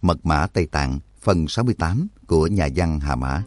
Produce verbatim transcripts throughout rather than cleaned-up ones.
Mật mã Tây Tạng phần sáu mươi tám của nhà văn Hà Mã.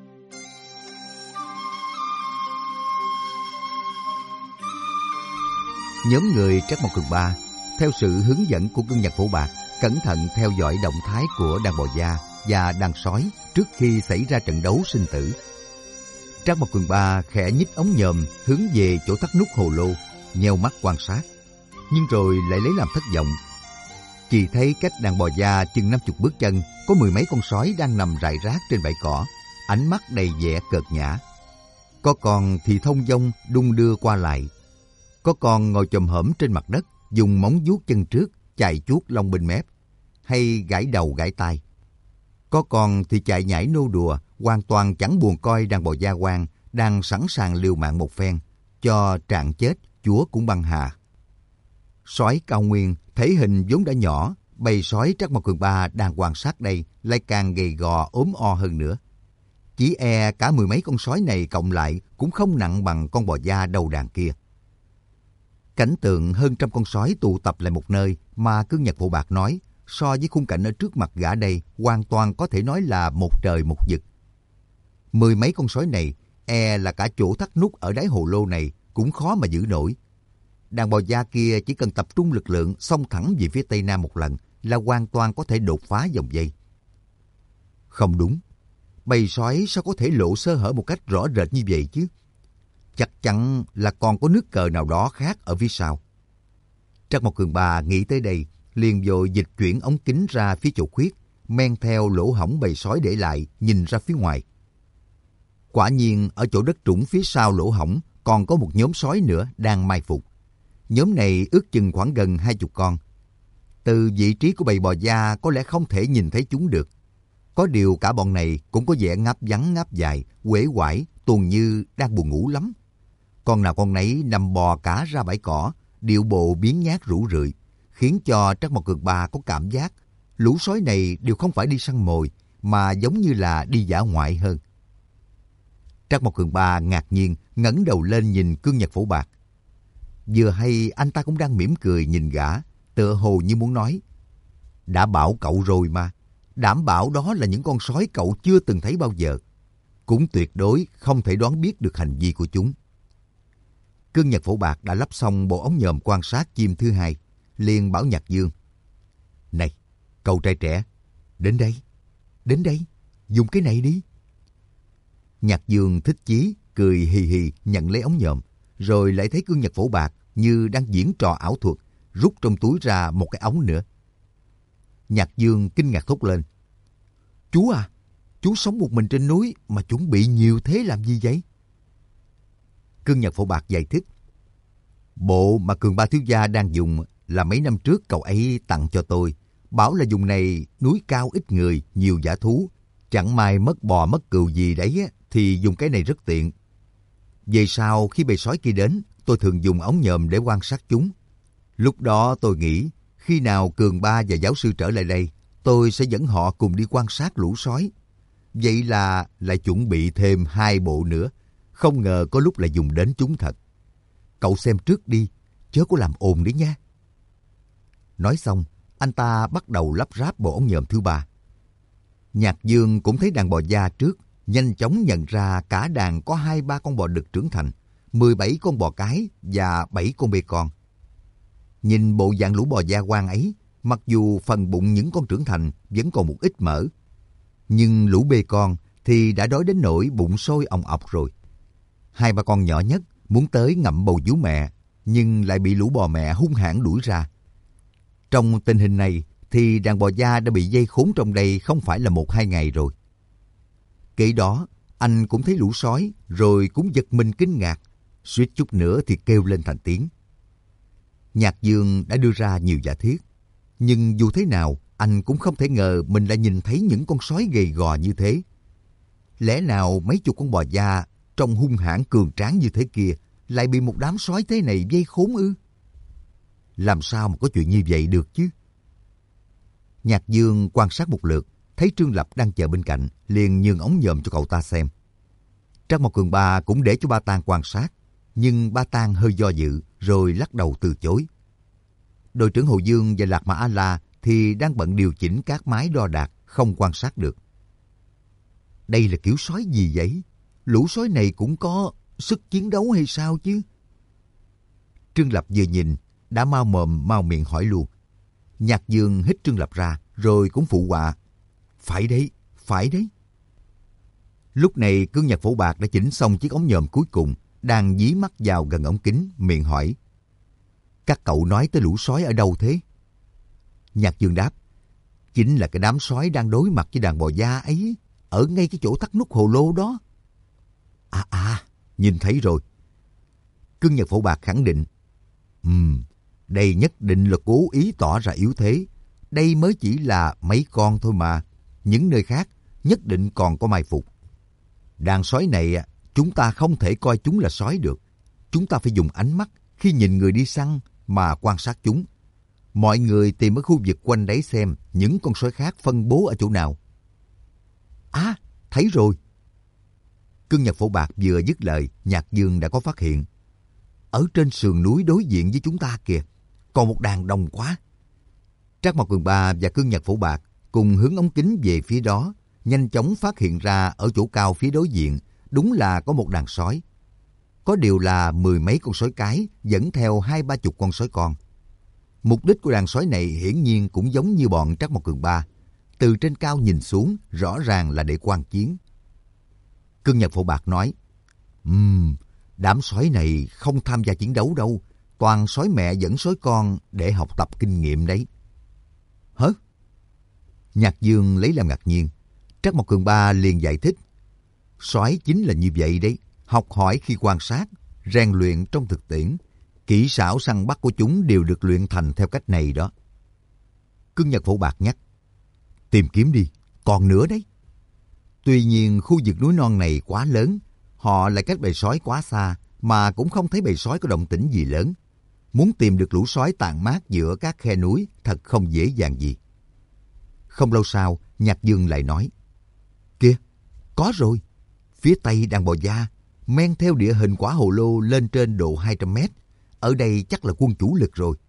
Nhóm người Trắc Mộc Cường Ba theo sự hướng dẫn của Cương Nhật Phổ Bạc cẩn thận theo dõi động thái của đàn bò gia và đàn sói trước khi xảy ra trận đấu sinh tử. Trắc Mộc Cường Ba khẽ nhích ống nhòm hướng về chỗ thắt nút hồ lô, nheo mắt quan sát, nhưng rồi lại lấy làm thất vọng. Chỉ thấy cách đàn bò gia chừng năm chục bước chân có mười mấy con sói đang nằm rải rác trên bãi cỏ, ánh mắt đầy vẻ cợt nhã. Có con thì thông dong đung đưa qua lại, có con ngồi chồm hổm trên mặt đất, dùng móng vuốt chân trước chài chuốt lông bên mép, hay gãi đầu gãi tai. Có con thì chạy nhảy nô đùa, hoàn toàn chẳng buồn coi đàn bò gia quan đang sẵn sàng liều mạng một phen, cho trạng chết chúa cũng băng hà. Sói cao nguyên thể hình vốn đã nhỏ, bầy sói Trắc Mộc Cường Ba đang quan sát đây lại càng gầy gò ốm o hơn nữa. Chỉ e cả mười mấy con sói này cộng lại cũng không nặng bằng con bò gia đầu đàn kia. Cảnh tượng hơn trăm con sói tụ tập lại một nơi mà Cương Nhật Phổ Bạc nói, so với khung cảnh ở trước mặt gã đây hoàn toàn có thể nói là một trời một vực. Mười mấy con sói này e là cả chỗ thắt nút ở đáy hồ lô này cũng khó mà giữ nổi. Đàn bò gia kia chỉ cần tập trung lực lượng xông thẳng về phía tây nam một lần là hoàn toàn có thể đột phá vòng dây. Không đúng, bầy sói sao có thể lộ sơ hở một cách rõ rệt như vậy chứ? Chắc chắn là còn có nước cờ nào đó khác ở phía sau. Trắc Mộc Cường Ba nghĩ tới đây, liền vội dịch chuyển ống kính ra phía chỗ khuyết, men theo lỗ hổng bầy sói để lại, nhìn ra phía ngoài. Quả nhiên ở chỗ đất trũng phía sau lỗ hổng còn có một nhóm sói nữa đang mai phục. Nhóm này ước chừng khoảng gần hai chục con. Từ vị trí của bầy bò gia có lẽ không thể nhìn thấy chúng được. Có điều cả bọn này cũng có vẻ ngáp vắng ngáp dài, uể oải, tuồn như đang buồn ngủ lắm. Con nào con nấy nằm bò cả ra bãi cỏ, điệu bộ biếng nhác rũ rượi, khiến cho Trắc Mộc Cường Ba có cảm giác lũ sói này đều không phải đi săn mồi, mà giống như là đi dã ngoại hơn. Trắc Mộc Cường Ba ngạc nhiên ngẩng đầu lên nhìn Cương Nhật Phổ Bạc. Vừa hay anh ta cũng đang mỉm cười nhìn gã, tựa hồ như muốn nói: đã bảo cậu rồi mà, đảm bảo đó là những con sói cậu chưa từng thấy bao giờ, cũng tuyệt đối không thể đoán biết được hành vi của chúng. Cương Nhật Phổ Bạc đã lắp xong bộ ống nhòm quan sát chim thứ hai, liền bảo Nhạc Dương: này, cậu trai trẻ, đến đây, đến đây, dùng cái này đi. Nhạc Dương thích chí, cười hì hì nhận lấy ống nhòm, rồi lại thấy Cương Nhật Phổ Bạc như đang diễn trò ảo thuật, rút trong túi ra một cái ống nữa. Nhạc Dương kinh ngạc thốt lên: chú à, chú sống một mình trên núi mà chuẩn bị nhiều thế làm gì vậy? Cương Nhật Phổ Bạc giải thích: bộ mà Cường Ba thiếu gia đang dùng là mấy năm trước cậu ấy tặng cho tôi, bảo là dùng này núi cao ít người, nhiều dã thú, chẳng may mất bò mất cừu gì đấy thì dùng cái này rất tiện. Về sau khi bầy sói kia đến, tôi thường dùng ống nhòm để quan sát chúng. Lúc đó tôi nghĩ khi nào Cường Ba và giáo sư trở lại đây, tôi sẽ dẫn họ cùng đi quan sát lũ sói. Vậy là lại chuẩn bị thêm hai bộ nữa, không ngờ có lúc lại dùng đến chúng thật. Cậu xem trước đi, chớ có làm ồn đấy nha. Nói xong, anh ta bắt đầu lắp ráp bộ ống nhòm thứ ba. Nhạc Dương cũng thấy đàn bò gia trước, nhanh chóng nhận ra cả đàn có hai ba con bò đực trưởng thành, mười bảy con bò cái và bảy con bê con. Nhìn bộ dạng lũ bò gia quan ấy, mặc dù phần bụng những con trưởng thành vẫn còn một ít mỡ, nhưng lũ bê con thì đã đói đến nỗi bụng sôi òng ọc rồi. Hai ba con nhỏ nhất muốn tới ngậm bầu vú mẹ, nhưng lại bị lũ bò mẹ hung hãn đuổi ra. Trong tình hình này thì đàn bò gia đã bị dây khốn trong đây không phải là một hai ngày rồi. Kể đó, anh cũng thấy lũ sói, rồi cũng giật mình kinh ngạc, suýt chút nữa thì kêu lên thành tiếng. Nhạc Dương đã đưa ra nhiều giả thiết, nhưng dù thế nào, anh cũng không thể ngờ mình lại nhìn thấy những con sói gầy gò như thế. Lẽ nào mấy chục con bò gia trông hung hãn cường tráng như thế kia lại bị một đám sói thế này vây khốn ư? Làm sao mà có chuyện như vậy được chứ? Nhạc Dương quan sát một lượt, thấy Trương Lập đang chờ bên cạnh, liền nhường ống nhòm cho cậu ta xem. Trắc Mộc Cường Ba cũng để cho Ba Tang quan sát, nhưng Ba Tang hơi do dự, rồi lắc đầu từ chối. Đội trưởng Hồ Dương và Lạc Mã A-La thì đang bận điều chỉnh các máy đo đạc, không quan sát được. Đây là kiểu sói gì vậy? Lũ sói này cũng có sức chiến đấu hay sao chứ? Trương Lập vừa nhìn, đã mau mồm mau miệng hỏi luôn. Nhạc Dương hít Trương Lập ra, rồi cũng phụ họa. Phải đấy, phải đấy. Lúc này Cương Nhật Phổ Bạc đã chỉnh xong chiếc ống nhòm cuối cùng, đang dí mắt vào gần ống kính, miệng hỏi. Các cậu nói tới lũ sói ở đâu thế? Nhạc Dương đáp. Chính là cái đám sói đang đối mặt với đàn bò da ấy, ở ngay cái chỗ thắt nút hồ lô đó. À à, nhìn thấy rồi. Cương Nhật Phổ Bạc khẳng định. Ừm, đây nhất định là cố ý tỏ ra yếu thế. Đây mới chỉ là mấy con thôi mà. Những nơi khác nhất định còn có mai phục. Đàn sói này chúng ta không thể coi chúng là sói được. Chúng ta phải dùng ánh mắt khi nhìn người đi săn mà quan sát chúng. Mọi người tìm ở khu vực quanh đấy xem những con sói khác phân bố ở chỗ nào. À, thấy rồi. Cương Nhật Phổ Bạc vừa dứt lời, Nhạc Dương đã có phát hiện. Ở trên sườn núi đối diện với chúng ta kìa, còn một đàn đông quá. Trác Mộc Cường Ba và Cương Nhật Phổ Bạc cùng hướng ống kính về phía đó, nhanh chóng phát hiện ra ở chỗ cao phía đối diện, đúng là có một đàn sói. Có điều là mười mấy con sói cái dẫn theo hai ba chục con sói con. Mục đích của đàn sói này hiển nhiên cũng giống như bọn Trác Mộc Cường Ba. Từ trên cao nhìn xuống, rõ ràng là để quan chiến. Cương Nhật Phổ Bạc nói, Ừm, đám sói này không tham gia chiến đấu đâu, toàn sói mẹ dẫn sói con để học tập kinh nghiệm đấy. Hả? Nhạc Dương lấy làm ngạc nhiên. Trác Mộc Cường Ba liền giải thích. Sói chính là như vậy đấy, học hỏi khi quan sát, rèn luyện trong thực tiễn. Kỹ xảo săn bắt của chúng đều được luyện thành theo cách này đó. Cương Nhật Phổ Bạc nhắc. Tìm kiếm đi, còn nữa đấy. Tuy nhiên khu vực núi non này quá lớn, họ lại cách bầy sói quá xa, mà cũng không thấy bầy sói có động tĩnh gì lớn. Muốn tìm được lũ sói tàn mát giữa các khe núi thật không dễ dàng gì. Không lâu sau, Nhạc Dương lại nói. Kìa, có rồi. Phía tây đàn bò da, men theo địa hình quả hồ lô lên trên độ hai trăm mét. Ở đây chắc là quân chủ lực rồi.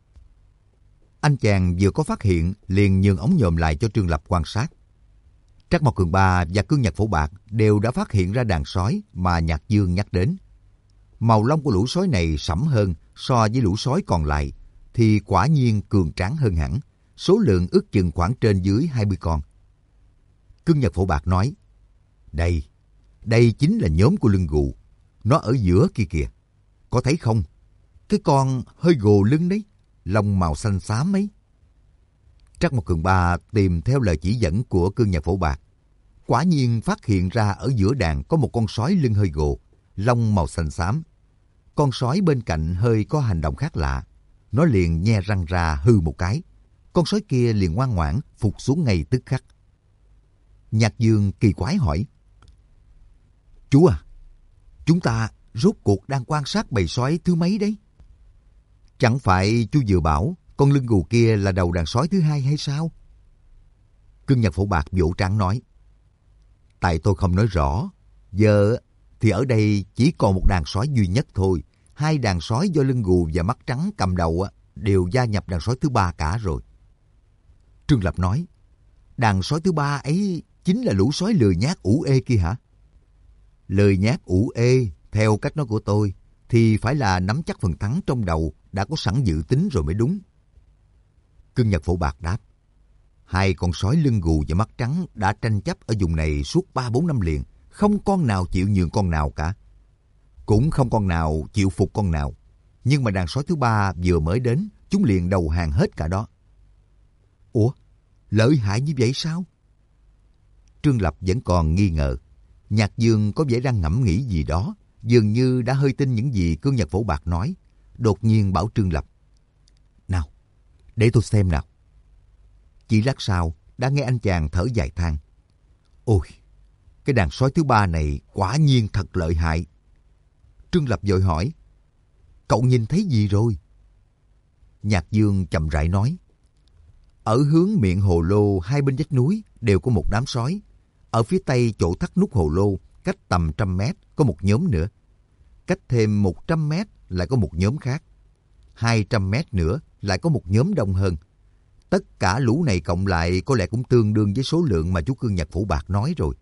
Anh chàng vừa có phát hiện, liền nhường ống nhòm lại cho Trương Lập quan sát. Trác Mộc Cường Ba và Cương Nhật Phổ Bạc đều đã phát hiện ra đàn sói mà Nhạc Dương nhắc đến. Màu lông của lũ sói này sẫm hơn so với lũ sói còn lại, thì quả nhiên cường tráng hơn hẳn, số lượng ước chừng khoảng trên dưới hai mươi con. Cương Nhật Phổ Bạc nói, Đây, đây chính là nhóm của lưng gù, nó ở giữa kia kìa, có thấy không? Cái con hơi gồ lưng đấy, lông màu xanh xám ấy. Trác Mộc Cường Ba tìm theo lời chỉ dẫn của Cương Nhật Phổ Bạc. Quả nhiên phát hiện ra ở giữa đàn có một con sói lưng hơi gồ, lông màu xanh xám. Con sói bên cạnh hơi có hành động khác lạ. Nó liền nhe răng ra hư một cái. Con sói kia liền ngoan ngoãn phục xuống ngay tức khắc. Nhạc Dương kỳ quái hỏi. Chú à, chúng ta rốt cuộc đang quan sát bầy sói thứ mấy đấy? Chẳng phải chú vừa bảo con lưng gù kia là đầu đàn sói thứ hai hay sao? Cương Nhật Phổ Bạc vỗ trán nói. Tại tôi không nói rõ. Giờ thì ở đây chỉ còn một đàn sói duy nhất thôi. Hai đàn sói do lưng gù và mắt trắng cầm đầu đều gia nhập đàn sói thứ ba cả rồi. Trương Lập nói. Đàn sói thứ ba ấy chính là lũ sói lười nhác ủ ê kia hả? Lười nhác ủ ê, theo cách nói của tôi, thì phải là nắm chắc phần thắng trong đầu, đã có sẵn dự tính rồi mới đúng. Cương Nhật Phổ Bạc đáp. Hai con sói lưng gù và mắt trắng đã tranh chấp ở vùng này suốt ba bốn năm liền, không con nào chịu nhường con nào cả. Cũng không con nào chịu phục con nào. Nhưng mà đàn sói thứ ba vừa mới đến, chúng liền đầu hàng hết cả đó. Ủa, lợi hại như vậy sao? Trương Lập vẫn còn nghi ngờ. Nhạc Dương có vẻ đang ngẫm nghĩ gì đó, dường như đã hơi tin những gì Cương Nhật Phổ Bạc nói. Đột nhiên bảo Trương Lập. Nào, để tôi xem nào. Chỉ lát sau, đã nghe anh chàng thở dài than. Ôi, cái đàn sói thứ ba này quả nhiên thật lợi hại. Trương Lập vội hỏi. Cậu nhìn thấy gì rồi? Nhạc Dương chậm rãi nói. Ở hướng miệng hồ lô hai bên vách núi đều có một đám sói. Ở phía tây chỗ thắt nút hồ lô, cách tầm trăm mét có một nhóm nữa. Cách thêm một trăm mét lại có một nhóm khác. Hai trăm mét nữa lại có một nhóm đông hơn. Tất cả lũ này cộng lại có lẽ cũng tương đương với số lượng mà chú Cương Nhật Phổ Bạc nói rồi.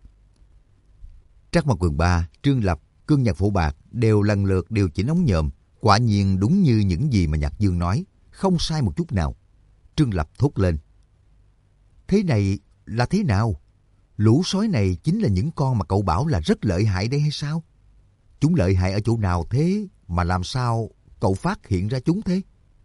Trắc Mộc Cường Ba, Trương Lập, Cương Nhật Phổ Bạc đều lần lượt điều chỉnh ống nhòm. Quả nhiên đúng như những gì mà Nhạc Dương nói, không sai một chút nào. Trương Lập thốt lên. Thế này là thế nào? Lũ sói này chính là những con mà cậu bảo là rất lợi hại đấy hay sao? Chúng lợi hại ở chỗ nào thế mà làm sao cậu phát hiện ra chúng thế?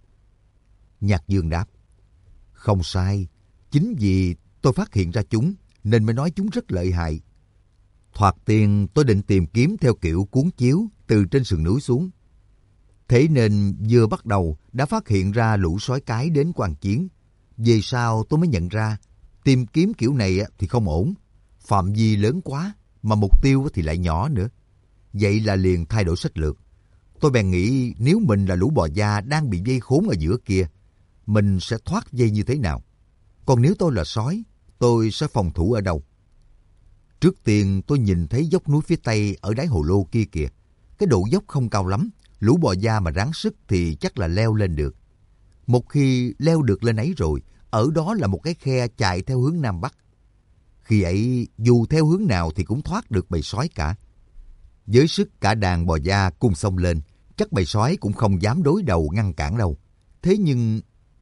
Nhạc Dương đáp. Không sai, chính vì tôi phát hiện ra chúng nên mới nói chúng rất lợi hại. Thoạt tiên tôi định tìm kiếm theo kiểu cuốn chiếu từ trên sườn núi xuống. Thế nên vừa bắt đầu đã phát hiện ra lũ sói cái đến quan chiến. Về sau tôi mới nhận ra tìm kiếm kiểu này thì không ổn. Phạm vi lớn quá mà mục tiêu thì lại nhỏ nữa. Vậy là liền thay đổi sách lược. Tôi bèn nghĩ nếu mình là lũ bò da đang bị dây khốn ở giữa kia, mình sẽ thoát dây như thế nào? Còn nếu tôi là sói, tôi sẽ phòng thủ ở đâu? Trước tiên tôi nhìn thấy dốc núi phía tây ở đáy hồ lô kia kìa. Cái độ dốc không cao lắm, lũ bò da mà ráng sức thì chắc là leo lên được. Một khi leo được lên ấy rồi, ở đó là một cái khe chạy theo hướng Nam Bắc. Khi ấy, dù theo hướng nào thì cũng thoát được bầy sói cả. Với sức cả đàn bò da cùng xông lên, chắc bầy sói cũng không dám đối đầu ngăn cản đâu. Thế nhưng...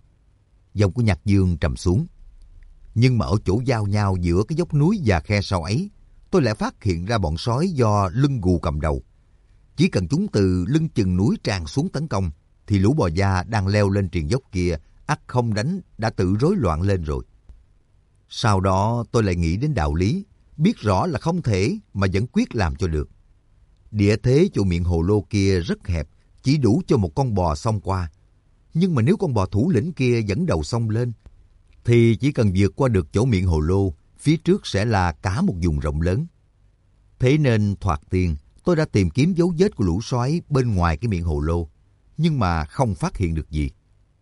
Giọng của Nhạc Dương trầm xuống. Nhưng mà ở chỗ giao nhau giữa cái dốc núi và khe sâu ấy, tôi lại phát hiện ra bọn sói do lưng gù cầm đầu. Chỉ cần chúng từ lưng chừng núi tràn xuống tấn công, thì lũ bò da đang leo lên triền dốc kia, ắt không đánh đã tự rối loạn lên rồi. Sau đó tôi lại nghĩ đến đạo lý, biết rõ là không thể mà vẫn quyết làm cho được. Địa thế chỗ miệng hồ lô kia rất hẹp, chỉ đủ cho một con bò xông qua. Nhưng mà nếu con bò thủ lĩnh kia dẫn đầu xông lên, thì chỉ cần vượt qua được chỗ miệng hồ lô, phía trước sẽ là cả một vùng rộng lớn. Thế nên thoạt tiên, tôi đã tìm kiếm dấu vết của lũ sói bên ngoài cái miệng hồ lô, nhưng mà không phát hiện được gì.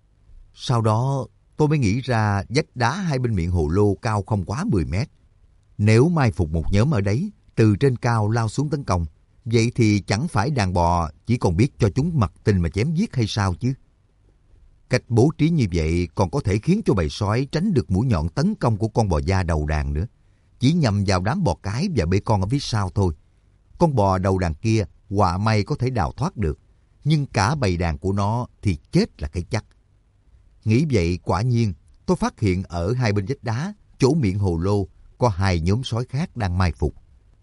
Sau đó, tôi mới nghĩ ra vách đá hai bên miệng hồ lô cao không quá mười mét. Nếu mai phục một nhóm ở đấy, từ trên cao lao xuống tấn công, vậy thì chẳng phải đàn bò chỉ còn biết cho chúng mặc tình mà chém giết hay sao chứ? Cách bố trí như vậy còn có thể khiến cho bầy sói tránh được mũi nhọn tấn công của con bò da đầu đàn nữa. Chỉ nhằm vào đám bò cái và bê con ở phía sau thôi. Con bò đầu đàn kia họa may có thể đào thoát được, nhưng cả bầy đàn của nó thì chết là cái chắc. Nghĩ vậy quả nhiên tôi phát hiện ở hai bên vách đá, chỗ miệng hồ lô, có hai nhóm sói khác đang mai phục.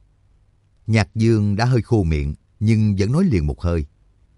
Nhạc Dương đã hơi khô miệng, nhưng vẫn nói liền một hơi.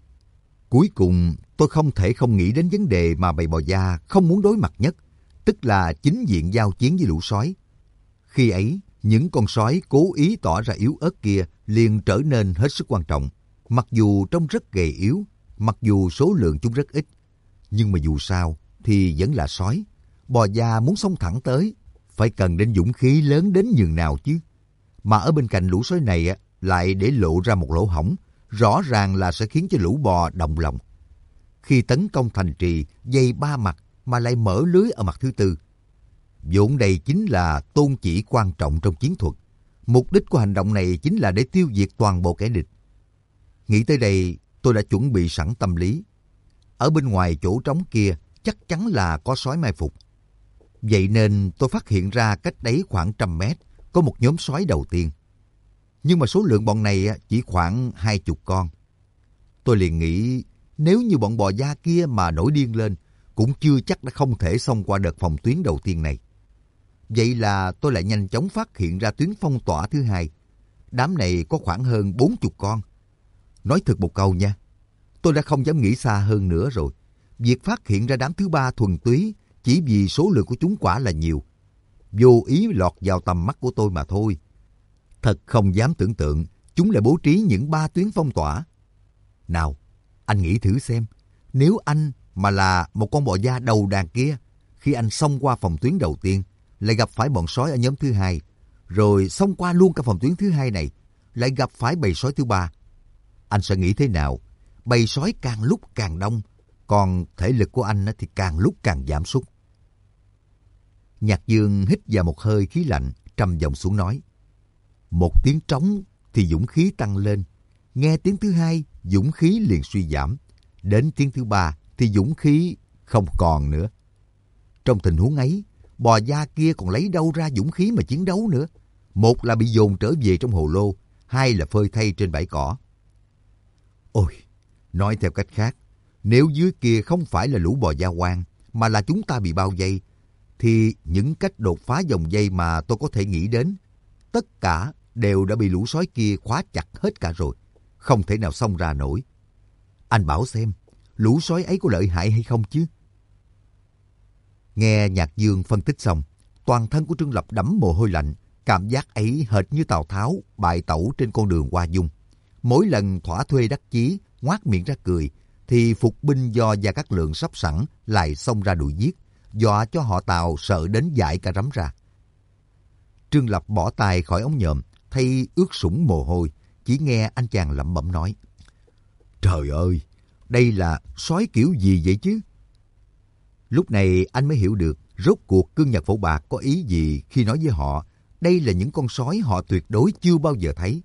Cuối cùng tôi không thể không nghĩ đến vấn đề mà bầy bò da không muốn đối mặt nhất, tức là chính diện giao chiến với lũ sói. Khi ấy, những con sói cố ý tỏ ra yếu ớt kia liền trở nên hết sức quan trọng. Mặc dù trông rất gầy yếu, mặc dù số lượng chúng rất ít, nhưng mà dù sao thì vẫn là sói. Bò da muốn xông thẳng tới, phải cần đến dũng khí lớn đến nhường nào chứ. Mà ở bên cạnh lũ sói này lại để lộ ra một lỗ hổng, rõ ràng là sẽ khiến cho lũ bò động lòng. Khi tấn công thành trì, dây ba mặt mà lại mở lưới ở mặt thứ tư. Vốn đây chính là tôn chỉ quan trọng trong chiến thuật. Mục đích của hành động này chính là để tiêu diệt toàn bộ kẻ địch. Nghĩ tới đây, tôi đã chuẩn bị sẵn tâm lý. Ở bên ngoài chỗ trống kia chắc chắn là có sói mai phục. Vậy nên tôi phát hiện ra cách đấy khoảng trăm mét có một nhóm sói đầu tiên. Nhưng mà số lượng bọn này chỉ khoảng hai chục con. Tôi liền nghĩ nếu như bọn bò da kia mà nổi điên lên, cũng chưa chắc đã không thể xông qua đợt phòng tuyến đầu tiên này. Vậy là tôi lại nhanh chóng phát hiện ra tuyến phong tỏa thứ hai. Đám này có khoảng hơn bốn chục con. Nói thật một câu nha, tôi đã không dám nghĩ xa hơn nữa rồi. Việc phát hiện ra đám thứ ba thuần túy chỉ vì số lượng của chúng quả là nhiều. Vô ý lọt vào tầm mắt của tôi mà thôi. Thật không dám tưởng tượng chúng lại bố trí những ba tuyến phong tỏa. Nào, anh nghĩ thử xem, nếu anh mà là một con bò da đầu đàn kia, khi anh xông qua phòng tuyến đầu tiên, lại gặp phải bọn sói ở nhóm thứ hai, rồi xông qua luôn cả phòng tuyến thứ hai này, lại gặp phải bầy sói thứ ba, anh sẽ nghĩ thế nào? Bầy sói càng lúc càng đông, còn thể lực của anh thì càng lúc càng giảm sút. Nhạc Dương hít vào một hơi khí lạnh, trầm giọng xuống nói. Một tiếng trống thì dũng khí tăng lên, nghe tiếng thứ hai, dũng khí liền suy giảm, đến tiếng thứ ba thì dũng khí không còn nữa. Trong tình huống ấy, bò da kia còn lấy đâu ra dũng khí mà chiến đấu nữa. Một là bị dồn trở về trong hồ lô, hai là phơi thây trên bãi cỏ. Ôi, nói theo cách khác, nếu dưới kia không phải là lũ bò da quang, mà là chúng ta bị bao vây, thì những cách đột phá dòng dây mà tôi có thể nghĩ đến, tất cả đều đã bị lũ sói kia khóa chặt hết cả rồi, không thể nào xông ra nổi. Anh bảo xem, lũ sói ấy có lợi hại hay không chứ? Nghe Nhạc Dương phân tích xong, toàn thân của Trương Lập đẫm mồ hôi lạnh, cảm giác ấy hệt như Tào Tháo bại tẩu trên con đường Hoa Dung. Mỗi lần thỏa thuê đắc chí, ngoác miệng ra cười, thì phục binh do Gia Cát Lượng sắp sẵn lại xông ra đuổi giết, dọa cho họ Tào sợ đến dại cả rắm ra. Trương Lập bỏ tay khỏi ống nhòm, thay ướt sũng mồ hôi, chỉ nghe anh chàng lẩm bẩm nói: Trời ơi, đây là sói kiểu gì vậy chứ? Lúc này anh mới hiểu được rốt cuộc Cương Nhật Phổ Bạc có ý gì khi nói với họ đây là những con sói họ tuyệt đối chưa bao giờ thấy.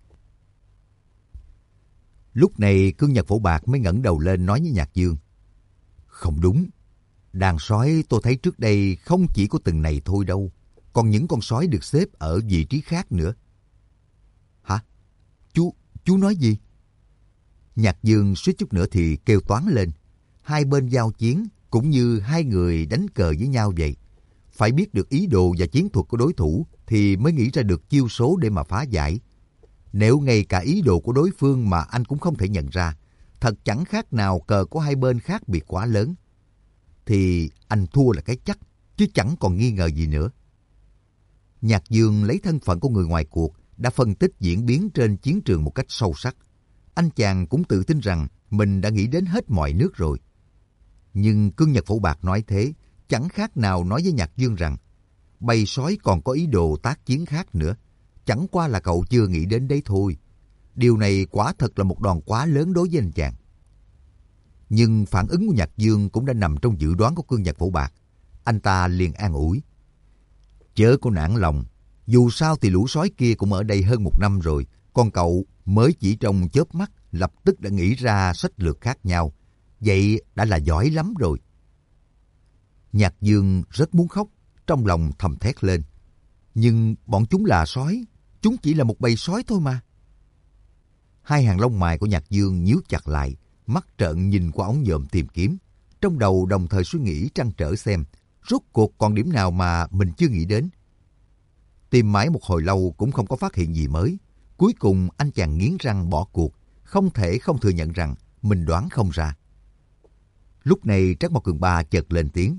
Lúc này Cương Nhật Phổ Bạc mới ngẩng đầu lên nói với Nhạc Dương: Không đúng, đàn sói tôi thấy trước đây không chỉ có từng này thôi đâu, còn những con sói được xếp ở vị trí khác nữa. Hả? Chú, chú nói gì? Nhạc Dương suýt chút nữa thì kêu toáng lên. Hai bên giao chiến cũng như hai người đánh cờ với nhau vậy. Phải biết được ý đồ và chiến thuật của đối thủ thì mới nghĩ ra được chiêu số để mà phá giải. Nếu ngay cả ý đồ của đối phương mà anh cũng không thể nhận ra, thật chẳng khác nào cờ của hai bên khác biệt quá lớn, thì anh thua là cái chắc, chứ chẳng còn nghi ngờ gì nữa. Nhạc Dương lấy thân phận của người ngoài cuộc, đã phân tích diễn biến trên chiến trường một cách sâu sắc. Anh chàng cũng tự tin rằng mình đã nghĩ đến hết mọi nước rồi. Nhưng Cương Nhật Phổ Bạc nói thế, chẳng khác nào nói với Nhạc Dương rằng bầy sói còn có ý đồ tác chiến khác nữa. Chẳng qua là cậu chưa nghĩ đến đấy thôi. Điều này quả thật là một đòn quá lớn đối với anh chàng. Nhưng phản ứng của Nhạc Dương cũng đã nằm trong dự đoán của Cương Nhật Phổ Bạc. Anh ta liền an ủi: Chớ có nản lòng, dù sao thì lũ sói kia cũng ở đây hơn một năm rồi, còn cậu mới chỉ trong chớp mắt lập tức đã nghĩ ra sách lược khác nhau. Vậy đã là giỏi lắm rồi. Nhạc Dương rất muốn khóc, trong lòng thầm thét lên. Nhưng bọn chúng là sói, chúng chỉ là một bầy sói thôi mà. Hai hàng lông mày của Nhạc Dương nhíu chặt lại, mắt trợn nhìn qua ống nhòm tìm kiếm. Trong đầu đồng thời suy nghĩ trăn trở xem, rốt cuộc còn điểm nào mà mình chưa nghĩ đến. Tìm mãi một hồi lâu cũng không có phát hiện gì mới. Cuối cùng anh chàng nghiến răng bỏ cuộc, không thể không thừa nhận rằng mình đoán không ra. Lúc này Trác Mộc Cường Ba chợt lên tiếng: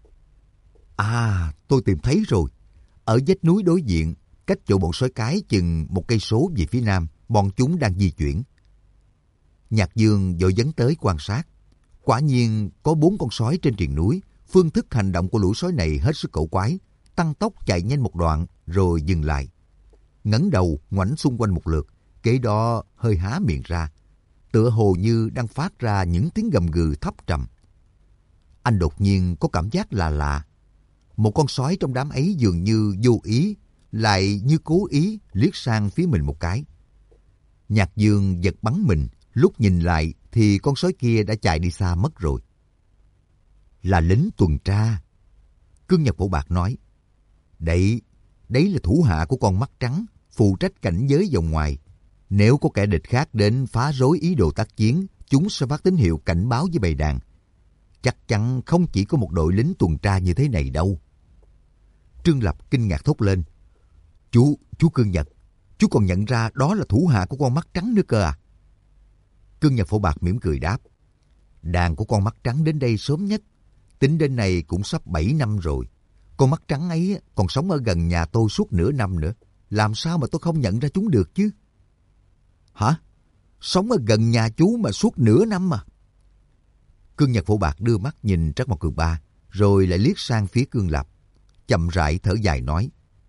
À, tôi tìm thấy rồi. Ở vách núi đối diện, cách chỗ bọn sói cái chừng một cây số về phía nam, bọn chúng đang di chuyển. Nhạc Dương vội dấn tới quan sát. Quả nhiên có bốn con sói trên triền núi. Phương thức hành động của lũ sói này hết sức cổ quái, tăng tốc chạy nhanh một đoạn rồi dừng lại, ngẩng đầu ngoảnh xung quanh một lượt, kế đó hơi há miệng ra, tựa hồ như đang phát ra những tiếng gầm gừ thấp trầm. Anh đột nhiên có cảm giác là lạ. Một con sói trong đám ấy dường như vô ý, lại như cố ý liếc sang phía mình một cái. Nhạc Dương giật bắn mình, lúc nhìn lại thì con sói kia đã chạy đi xa mất rồi. Là lính tuần tra. Cương Nhật Phổ Bạc nói: Đấy, đấy là thủ hạ của con mắt trắng, phụ trách cảnh giới vòng ngoài. Nếu có kẻ địch khác đến phá rối ý đồ tác chiến, chúng sẽ phát tín hiệu cảnh báo với bầy đàn. Chắc chắn không chỉ có một đội lính tuần tra như thế này đâu. Trương Lập kinh ngạc thốt lên: Chú, chú Cương Nhật, chú còn nhận ra đó là thủ hạ của con mắt trắng nữa cơ à? Cương Nhật Phổ Bạc mỉm cười đáp: Đàn của con mắt trắng đến đây sớm nhất, tính đến này cũng sắp bảy năm rồi. Con mắt trắng ấy còn sống ở gần nhà tôi suốt nửa năm nữa. Làm sao mà tôi không nhận ra chúng được chứ? Hả? Sống ở gần nhà chú mà suốt nửa năm mà? Cương Nhật Phổ Bạc đưa mắt nhìn Trác Mộc Cường Ba, rồi lại liếc sang phía Cương Lạp, chậm rãi thở dài nói: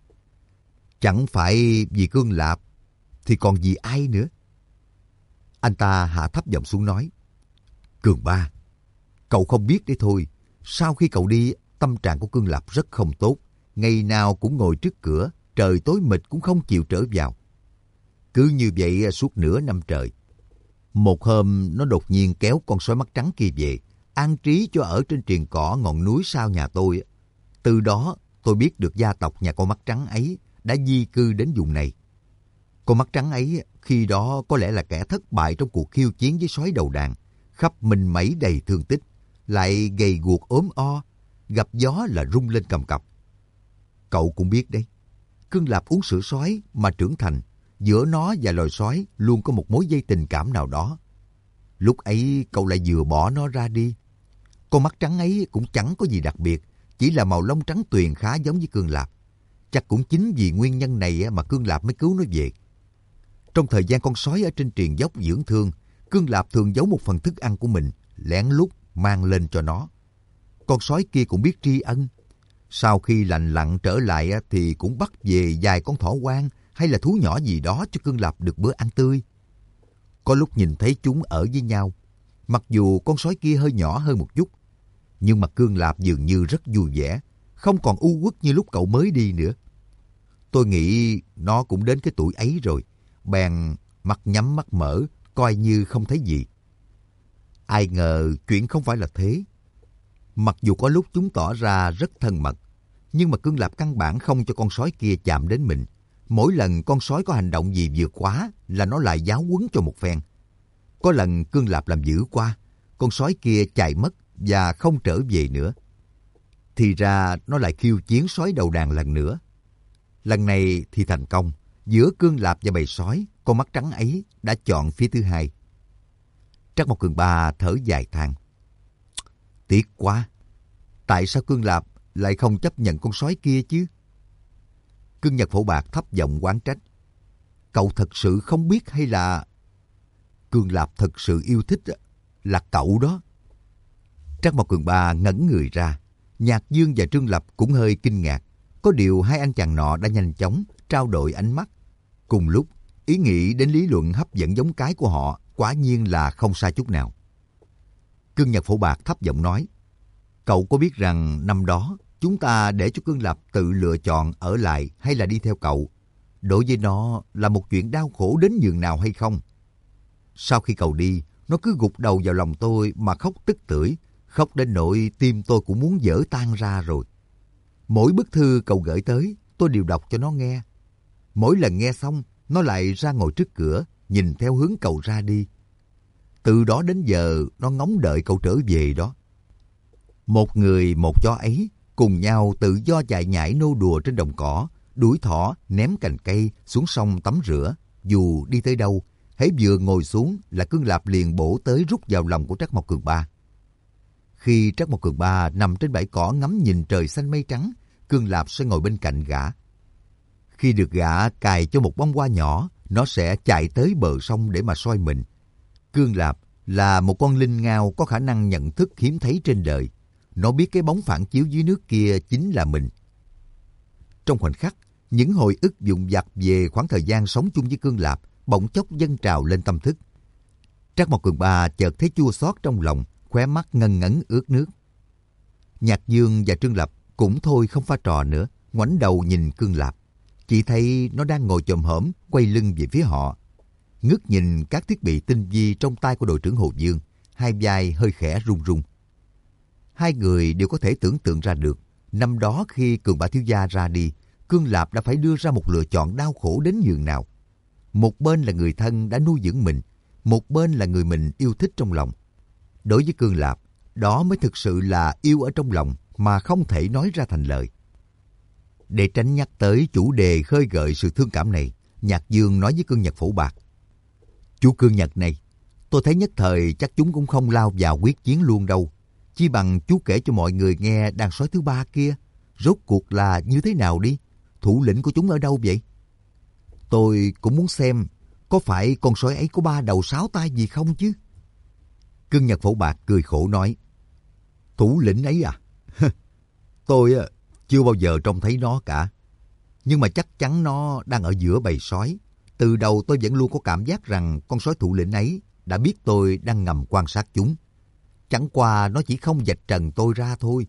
Chẳng phải vì Cương Lạp thì còn vì ai nữa? Anh ta hạ thấp giọng xuống nói: Cường Ba, cậu không biết đấy thôi. Sau khi cậu đi, tâm trạng của Cương Lạp rất không tốt. Ngày nào cũng ngồi trước cửa, trời tối mịt cũng không chịu trở vào. Cứ như vậy suốt nửa năm trời. Một hôm nó đột nhiên kéo con sói mắt trắng kia về, an trí cho ở trên triền cỏ ngọn núi sau nhà tôi. Từ đó tôi biết được gia tộc nhà con mắt trắng ấy đã di cư đến vùng này. Con mắt trắng ấy khi đó có lẽ là kẻ thất bại trong cuộc khiêu chiến với sói đầu đàn, khắp mình mẩy đầy thương tích, lại gầy guộc ốm o, gặp gió là rung lên cầm cập. Cậu cũng biết đấy, Cương Lạp uống sữa sói mà trưởng thành, giữa nó và loài sói luôn có một mối dây tình cảm nào đó. Lúc ấy cậu lại vừa bỏ nó ra đi. Con mắt trắng ấy cũng chẳng có gì đặc biệt, chỉ là màu lông trắng tuyền khá giống với Cương Lạp. Chắc cũng chính vì nguyên nhân này mà Cương Lạp mới cứu nó về. Trong thời gian con sói ở trên triền dốc dưỡng thương, Cương Lạp thường giấu một phần thức ăn của mình, lén lút mang lên cho nó. Con sói kia cũng biết tri ân. Sau khi lành lặn trở lại thì cũng bắt về vài con thỏ hoang hay là thú nhỏ gì đó cho Cương Lạp được bữa ăn tươi. Có lúc nhìn thấy chúng ở với nhau, mặc dù con sói kia hơi nhỏ hơn một chút, nhưng mà Cương Lạp dường như rất vui vẻ, không còn u uất như lúc cậu mới đi nữa. Tôi nghĩ nó cũng đến cái tuổi ấy rồi, bèn mắt nhắm mắt mở, coi như không thấy gì. Ai ngờ chuyện không phải là thế. Mặc dù có lúc chúng tỏ ra rất thân mật, nhưng mà Cương Lạp căn bản không cho con sói kia chạm đến mình. Mỗi lần con sói có hành động gì vượt quá là nó lại giáo huấn cho một phen. Có lần Cương Lạp làm dữ quá, con sói kia chạy mất và không trở về nữa. Thì ra nó lại khiêu chiến sói đầu đàn lần nữa. Lần này thì thành công. Giữa Cương Lạp và bầy sói, con mắt trắng ấy đã chọn phía thứ hai. Trắc Mộc Cường Ba thở dài than. Tiếc quá. Tại sao Cương Lạp lại không chấp nhận con sói kia chứ? Cương Nhật Phổ Bạc thấp giọng oán trách. Cậu thật sự không biết hay là... Cương Lạp thật sự yêu thích là cậu đó. Trắc Mộc Cường Ba ngẩn người ra. Nhạc Dương và Trương Lập cũng hơi kinh ngạc. Có điều hai anh chàng nọ đã nhanh chóng trao đổi ánh mắt. Cùng lúc, ý nghĩ đến lý luận hấp dẫn giống cái của họ quả nhiên là không sai chút nào. Cương Nhật Phổ Bạc thấp giọng nói. Cậu có biết rằng năm đó chúng ta để cho Cương Lạp tự lựa chọn ở lại hay là đi theo cậu? Đối với nó là một chuyện đau khổ đến nhường nào hay không? Sau khi cậu đi, nó cứ gục đầu vào lòng tôi mà khóc tức tưởi, khóc đến nỗi tim tôi cũng muốn vỡ tan ra rồi. Mỗi bức thư cậu gửi tới, tôi đều đọc cho nó nghe. Mỗi lần nghe xong, nó lại ra ngồi trước cửa, nhìn theo hướng cậu ra đi. Từ đó đến giờ, nó ngóng đợi cậu trở về đó. Một người một chó ấy cùng nhau tự do chạy nhảy nô đùa trên đồng cỏ, đuổi thỏ, ném cành cây xuống sông tắm rửa. Dù đi tới đâu, hễ vừa ngồi xuống là Cương Lạp liền bổ tới rút vào lòng của Trắc Mộc Cường Ba. Khi Trắc Mộc Cường Ba nằm trên bãi cỏ ngắm nhìn trời xanh mây trắng, Cương Lạp sẽ ngồi bên cạnh gã. Khi được gã cài cho một bông hoa nhỏ, nó sẽ chạy tới bờ sông để mà soi mình. Cương Lạp là một con linh ngao có khả năng nhận thức hiếm thấy trên đời. Nó biết cái bóng phản chiếu dưới nước kia chính là mình. Trong khoảnh khắc, những hồi ức dồn dập về khoảng thời gian sống chung với Cương Lạp bỗng chốc dâng trào lên tâm thức. Trắc Mộc Cường Ba chợt thấy chua xót trong lòng, khóe mắt ngân ngấn ướt nước. Nhạc Dương và Trương Lập cũng thôi không pha trò nữa, ngoảnh đầu nhìn Cương Lạp. Chỉ thấy nó đang ngồi chồm hổm, quay lưng về phía họ. Ngước nhìn các thiết bị tinh vi trong tay của đội trưởng Hồ Dương, hai vai hơi khẽ run run. Hai người đều có thể tưởng tượng ra được, năm đó khi Cường Ba thiếu gia ra đi, Cương Lạp đã phải đưa ra một lựa chọn đau khổ đến nhường nào. Một bên là người thân đã nuôi dưỡng mình, một bên là người mình yêu thích trong lòng. Đối với Cương Lạp, đó mới thực sự là yêu ở trong lòng mà không thể nói ra thành lời. Để tránh nhắc tới chủ đề khơi gợi sự thương cảm này, Nhạc Dương nói với Cương Nhật Phổ Bạc. Chú Cương Nhật này, tôi thấy nhất thời chắc chúng cũng không lao vào quyết chiến luôn đâu. Chi bằng chú kể cho mọi người nghe đàn sói thứ ba kia, rốt cuộc là như thế nào đi, thủ lĩnh của chúng ở đâu vậy? Tôi cũng muốn xem, có phải con sói ấy có ba đầu sáu tay gì không chứ? Cương Nhật Phổ Bạc cười khổ nói. Thủ lĩnh ấy à? Tôi chưa bao giờ trông thấy nó cả. Nhưng mà chắc chắn nó đang ở giữa bầy sói. Từ đầu tôi vẫn luôn có cảm giác rằng con sói thủ lĩnh ấy đã biết tôi đang ngầm quan sát chúng. Chẳng qua nó chỉ không vạch trần tôi ra thôi.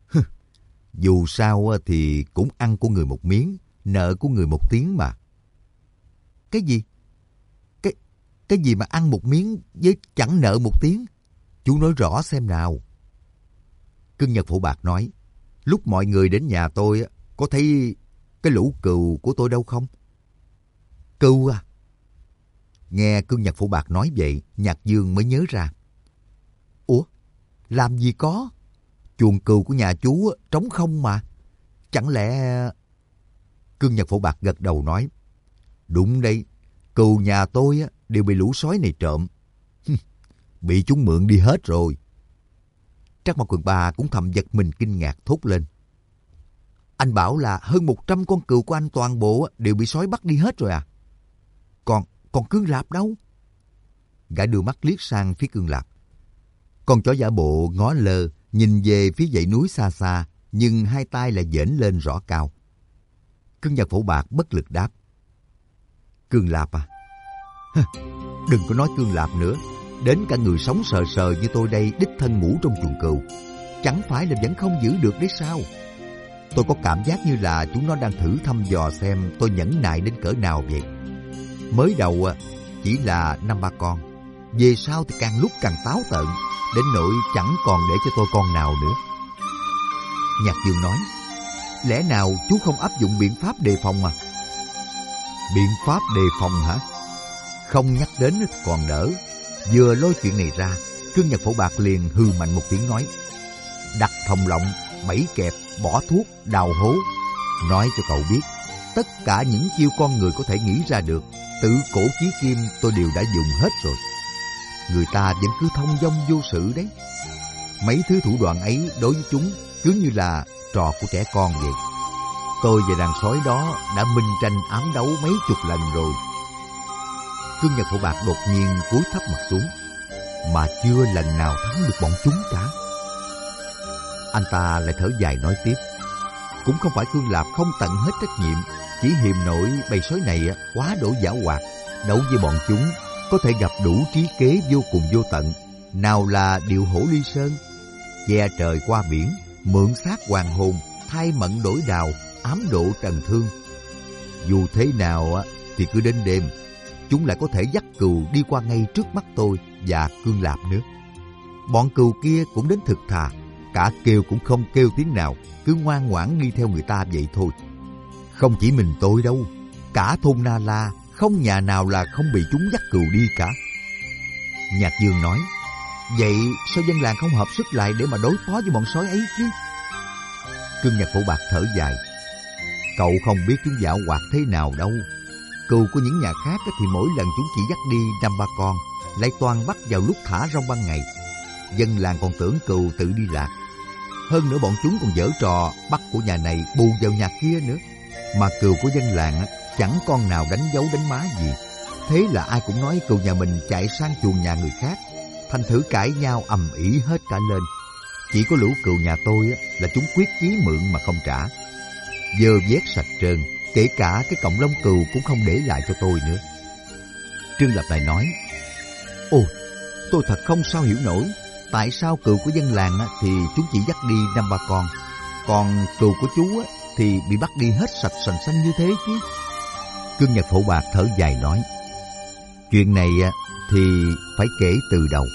Dù sao thì cũng ăn của người một miếng, nợ của người một tiếng mà. Cái gì? Cái, cái gì mà ăn một miếng với chẳng nợ một tiếng? Chú nói rõ xem nào. Cương Nhật Phổ Bạc nói. lúc mọi người đến nhà tôi có thấy cái lũ cừu của tôi đâu không? Cừu à? Nghe Cương Nhật Phổ Bạc nói vậy, Nhạc Dương mới nhớ ra. Ủa, làm gì có? Chuồng cừu của nhà chú trống không mà. Chẳng lẽ... Cương Nhật Phổ Bạc gật đầu nói. Đúng đấy, cừu nhà tôi đều bị lũ sói này trộm. Bị chúng mượn đi hết rồi. Trác Mộc Cường Ba cũng thầm giật mình kinh ngạc thốt lên. Anh bảo là hơn một trăm con cừu của anh toàn bộ đều bị sói bắt đi hết rồi à? Còn, còn Cương Lạp đâu? Gã đưa mắt liếc sang phía Cương Lạp. Con chó giả bộ ngó lơ, nhìn về phía dãy núi xa xa, nhưng hai tay lại dễn lên rõ cao. Cương Nhật Phổ Bạc bất lực đáp. Cương Lạp à? Hơ, đừng có nói Cương Lạp nữa. Đến cả người sống sờ sờ như tôi đây đích thân ngủ trong chuồng cừu, chẳng phải là vẫn không giữ được đấy sao? Tôi có cảm giác như là chúng nó đang thử thăm dò xem tôi nhẫn nại đến cỡ nào vậy. Mới đầu chỉ là năm ba con, về sau thì càng lúc càng táo tợn, đến nỗi chẳng còn để cho tôi con nào nữa. Nhạc Dương nói, lẽ nào chú không áp dụng biện pháp đề phòng à? Biện pháp đề phòng hả? Không nhắc đến thì còn đỡ. Vừa lôi chuyện này ra, Cương Nhật Phổ Bạc liền hư mạnh một tiếng nói. Đặt thòng lọng, bẫy kẹp, bỏ thuốc, đào hố. Nói cho cậu biết, tất cả những chiêu con người có thể nghĩ ra được, tự cổ chí kim tôi đều đã dùng hết rồi. Người ta vẫn cứ thông dong vô sự đấy. Mấy thứ thủ đoạn ấy đối với chúng cứ như là trò của trẻ con vậy. Tôi và đàn sói đó đã minh tranh ám đấu mấy chục lần rồi. Cương Nhật Phổ Bạc đột nhiên cúi thấp mặt xuống, mà chưa lần nào thắng được bọn chúng cả. Anh ta lại thở dài nói tiếp. Cũng không phải Cương Lạp không tận hết trách nhiệm, chỉ hiềm nổi bầy sói này quá đỗi giảo hoạt. Đấu với bọn chúng có thể gặp đủ trí kế vô cùng vô tận. Nào là điệu hổ ly sơn, che trời qua biển, mượn xác hoàng hồn, thay mận đổi đào, ám độ trần thương. Dù thế nào thì cứ đến đêm, chúng lại có thể dắt cừu đi qua ngay trước mắt tôi và Cương Lạp nữa. Bọn cừu kia cũng đến thực thà, cả kêu cũng không kêu tiếng nào, cứ ngoan ngoãn đi theo người ta vậy thôi. Không chỉ mình tôi đâu, cả thôn Na La không nhà nào là không bị chúng dắt cừu đi cả. Nhạc Dương nói, vậy sao dân làng không hợp sức lại để mà đối phó với bọn sói ấy chứ? Cương Nhật Phổ Bạc thở dài. Cậu không biết chúng dạo hoạt thế nào đâu. Cừu của những nhà khác thì mỗi lần chúng chỉ dắt đi năm ba con, lại toàn bắt vào lúc thả rong ban ngày. Dân làng còn tưởng cừu tự đi lạc. Hơn nữa bọn chúng còn giở trò bắt của nhà này bù vào nhà kia nữa. Mà cừu của dân làng chẳng con nào đánh dấu đánh má gì. Thế là ai cũng nói cừu nhà mình chạy sang chuồng nhà người khác, thành thử cãi nhau ầm ĩ hết cả lên. Chỉ có lũ cừu nhà tôi là chúng quyết chí mượn mà không trả. Dơ vét sạch trơn, kể cả cái cọng lông cừu cũng không để lại cho tôi nữa. Trương Lập lại nói, ôi, tôi thật không sao hiểu nổi, tại sao cừu của dân làng thì chúng chỉ dắt đi năm ba con, còn cừu của chú thì bị bắt đi hết sạch sành xanh như thế chứ. Cương Nhật Phổ Bạc thở dài nói, chuyện này thì phải kể từ đầu.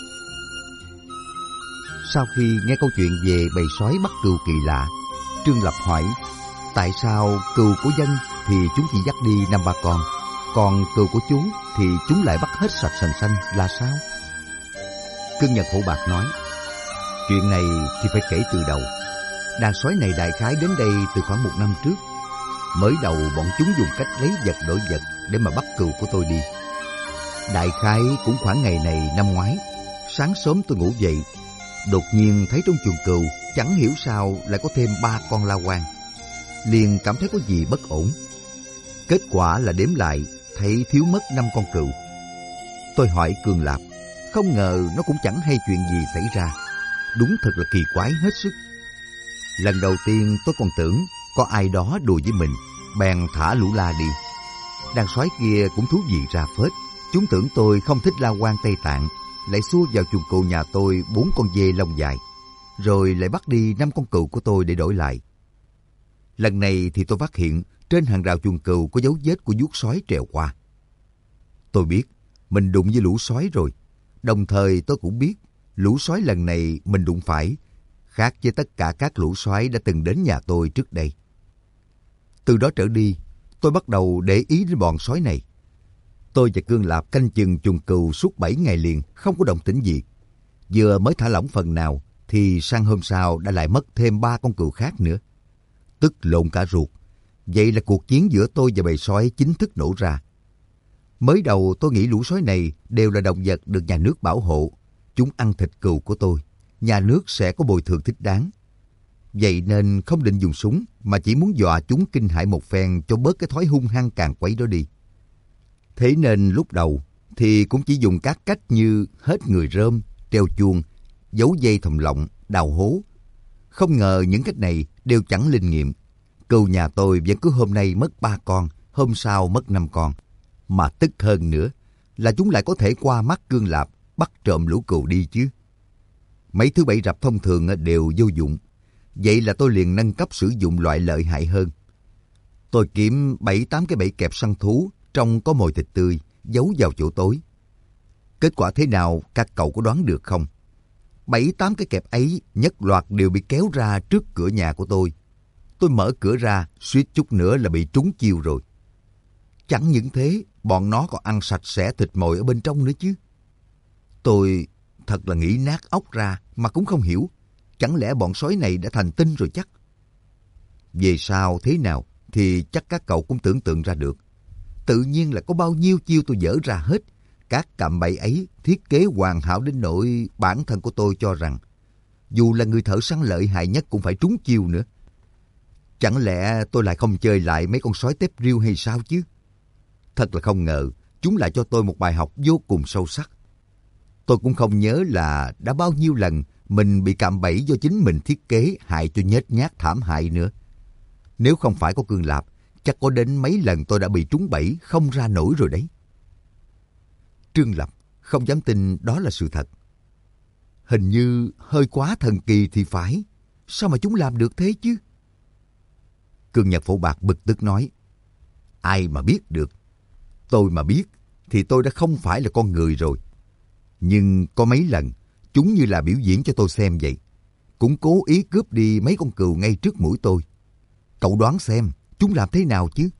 Sau khi nghe câu chuyện về bầy sói bắt cừu kỳ lạ, Trương Lập hỏi, tại sao cừu của dân thì chúng chỉ dắt đi năm ba con, còn cừu của chú thì chúng lại bắt hết sạch sành xanh là sao? Cương Nhật Phổ Bạc nói, chuyện này thì phải kể từ đầu. Đàn sói này đại khái đến đây từ khoảng một năm trước. Mới đầu bọn chúng dùng cách lấy vật đổi vật để mà bắt cừu của tôi đi. Đại khái cũng khoảng ngày này năm ngoái, sáng sớm tôi ngủ dậy, đột nhiên thấy trong chuồng cừu chẳng hiểu sao lại có thêm ba con la quan. Liền cảm thấy có gì bất ổn. Kết quả là đếm lại thấy thiếu mất năm con cừu. Tôi hỏi Cương Lạp, không ngờ nó cũng chẳng hay chuyện gì xảy ra. Đúng thật là kỳ quái hết sức. Lần đầu tiên tôi còn tưởng có ai đó đùa với mình, bèn thả lũ la đi. Đàn sói kia cũng thú vị ra phết. Chúng tưởng tôi không thích la quan Tây Tạng, lại xua vào chuồng cừu nhà tôi bốn con dê lông dài, rồi lại bắt đi năm con cừu của tôi để đổi lại. Lần này thì tôi phát hiện trên hàng rào chuồng cừu có dấu vết của vuốt sói trèo qua. Tôi biết mình đụng với lũ sói rồi. Đồng thời tôi cũng biết lũ sói lần này mình đụng phải khác với tất cả các lũ soái đã từng đến nhà tôi trước đây. Từ đó trở đi, tôi bắt đầu để ý đến bọn sói này. Tôi và Cương Lạp canh chừng chuồng cừu suốt bảy ngày liền, không có động tĩnh gì. Vừa mới thả lỏng phần nào, thì sang hôm sau đã lại mất thêm ba con cừu khác nữa. Tức lộn cả ruột. Vậy là cuộc chiến giữa tôi và bầy sói chính thức nổ ra. Mới đầu tôi nghĩ lũ sói này đều là động vật được nhà nước bảo hộ. Chúng ăn thịt cừu của tôi, nhà nước sẽ có bồi thường thích đáng. Vậy nên không định dùng súng, mà chỉ muốn dọa chúng kinh hãi một phen cho bớt cái thói hung hăng càng quấy đó đi. Thế nên lúc đầu thì cũng chỉ dùng các cách như hết người rơm, treo chuông, giấu dây thòng lọng, đào hố. Không ngờ những cách này đều chẳng linh nghiệm. Cừu nhà tôi vẫn cứ hôm nay mất ba con, hôm sau mất năm con. Mà tức hơn nữa là chúng lại có thể qua mắt Cương Lạp bắt trộm lũ cừu đi chứ. Mấy thứ bẫy rập thông thường đều vô dụng. Vậy là tôi liền nâng cấp sử dụng loại lợi hại hơn. Tôi kiếm bảy tám cái bẫy kẹp săn thú trong có mồi thịt tươi, giấu vào chỗ tối. Kết quả thế nào các cậu có đoán được không? Bảy tám cái kẹp ấy nhất loạt đều bị kéo ra trước cửa nhà của tôi. Tôi mở cửa ra, suýt chút nữa là bị trúng chiêu rồi. Chẳng những thế, bọn nó còn ăn sạch sẽ thịt mồi ở bên trong nữa chứ. Tôi thật là nghĩ nát óc ra mà cũng không hiểu. Chẳng lẽ bọn sói này đã thành tinh rồi chắc? Về sau thế nào thì chắc các cậu cũng tưởng tượng ra được. Tự nhiên là có bao nhiêu chiêu tôi dở ra hết. Các cạm bẫy ấy thiết kế hoàn hảo đến nỗi bản thân của tôi cho rằng dù là người thợ săn lợi hại nhất cũng phải trúng chiêu nữa. Chẳng lẽ tôi lại không chơi lại mấy con sói tép riêu hay sao chứ? Thật là không ngờ, chúng lại cho tôi một bài học vô cùng sâu sắc. Tôi cũng không nhớ là đã bao nhiêu lần mình bị cạm bẫy do chính mình thiết kế hại cho nhếch nhác thảm hại nữa. Nếu không phải có Cương Lạp, chắc có đến mấy lần tôi đã bị trúng bẫy không ra nổi rồi đấy. Trương Lập không dám tin đó là sự thật. Hình như hơi quá thần kỳ thì phải. Sao mà chúng làm được thế chứ? Cương Nhật Phổ Bạc bực tức nói. Ai mà biết được. Tôi mà biết thì tôi đã không phải là con người rồi. Nhưng có mấy lần chúng như là biểu diễn cho tôi xem vậy. Cũng cố ý cướp đi mấy con cừu ngay trước mũi tôi. Cậu đoán xem chúng làm thế nào chứ?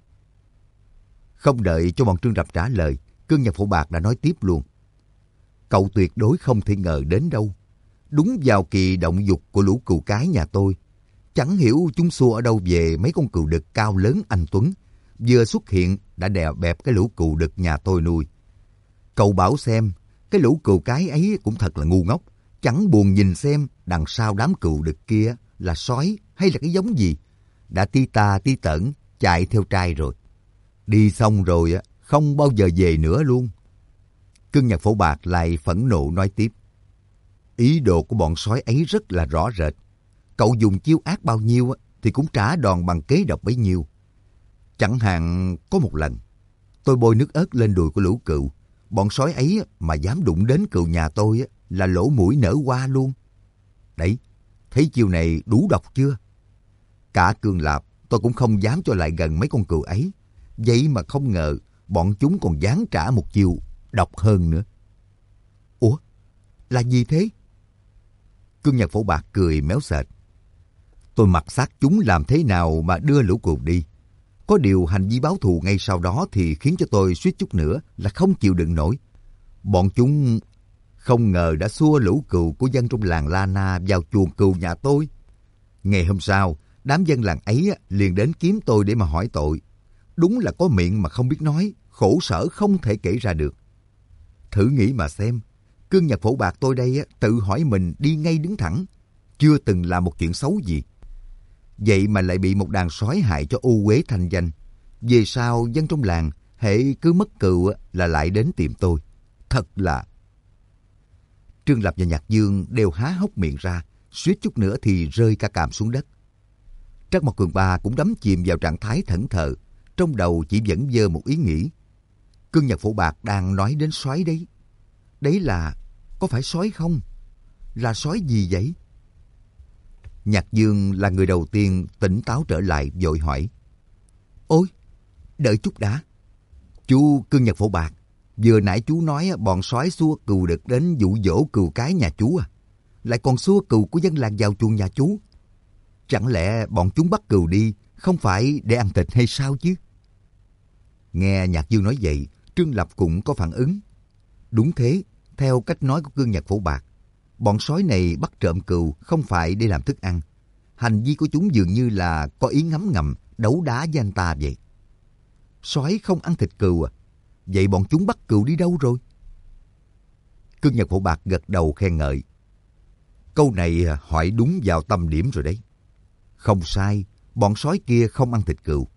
Không đợi cho bọn Trương Lập trả lời, Cương Nhật Phổ Bạc đã nói tiếp luôn. Cậu tuyệt đối không thể ngờ đến đâu. Đúng vào kỳ động dục của lũ cừu cái nhà tôi. Chẳng hiểu chúng xua ở đâu về mấy con cừu đực cao lớn anh tuấn. Vừa xuất hiện đã đè bẹp cái lũ cừu đực nhà tôi nuôi. Cậu bảo xem, cái lũ cừu cái ấy cũng thật là ngu ngốc. Chẳng buồn nhìn xem đằng sau đám cừu đực kia là sói hay là cái giống gì. Đã ti tà ti tẩn chạy theo trai rồi. Đi xong rồi á, không bao giờ về nữa luôn. Cương Nhật Phổ Bạc lại phẫn nộ nói tiếp. Ý đồ của bọn sói ấy rất là rõ rệt. Cậu dùng chiêu ác bao nhiêu á, thì cũng trả đòn bằng kế độc bấy nhiêu. Chẳng hạn có một lần, tôi bôi nước ớt lên đùi của lũ cừu. Bọn sói ấy mà dám đụng đến cừu nhà tôi á, là lỗ mũi nở hoa luôn. Đấy, thấy chiêu này đủ độc chưa? Cả Cương Lạp tôi cũng không dám cho lại gần mấy con cừu ấy. Vậy mà không ngờ bọn chúng còn dám trả một chiêu độc hơn nữa. Ủa? Là gì thế? Cương Nhật Phổ Bạc cười méo sệt. Tôi mặc xác chúng làm thế nào mà đưa lũ cừu đi. Có điều hành vi báo thù ngay sau đó thì khiến cho tôi suýt chút nữa là không chịu đựng nổi. Bọn chúng không ngờ đã xua lũ cừu của dân trong làng La Na vào chuồng cừu nhà tôi. Ngày hôm sau, đám dân làng ấy liền đến kiếm tôi để mà hỏi tội. Đúng là có miệng mà không biết nói, khổ sở không thể kể ra được. Thử nghĩ mà xem, Cương Nhật Phổ Bạc tôi đây tự hỏi mình đi ngay đứng thẳng, chưa từng làm một chuyện xấu gì. Vậy mà lại bị một đàn sói hại cho ô uế thanh danh. Về sau dân trong làng hễ cứ mất cừu là lại đến tìm tôi. Thật là... Trương Lập và Nhạc Dương đều há hốc miệng ra, suýt chút nữa thì rơi cả càm xuống đất. Trắc Mộc Cường Ba cũng đắm chìm vào trạng thái thẫn thờ, trong đầu chỉ vẫn vơ một ý nghĩ. Cương Nhật Phổ Bạc đang nói đến sói đấy. Đấy là... có phải sói không? Là sói gì vậy? Nhạc Dương là người đầu tiên tỉnh táo trở lại, vội hỏi. Ôi, đợi chút đã. Chú Cương Nhật Phổ Bạc, vừa nãy chú nói bọn sói xua cừu đực đến dụ dỗ cừu cái nhà chú à? lại còn xua cừu của dân làng vào chuồng nhà chú. Chẳng lẽ bọn chúng bắt cừu đi không phải để ăn thịt hay sao chứ? Nghe Nhạc Dương nói vậy, Trương Lập cũng có phản ứng. Đúng thế, theo cách nói của Cương Nhật Phổ Bạc, bọn sói này bắt trộm cừu không phải để làm thức ăn. Hành vi của chúng dường như là có ý ngấm ngầm, đấu đá với anh ta vậy. Sói không ăn thịt cừu à? Vậy bọn chúng bắt cừu đi đâu rồi? Cương Nhật Phổ Bạc gật đầu khen ngợi. Câu này hỏi đúng vào tâm điểm rồi đấy. Không sai, bọn sói kia không ăn thịt cừu.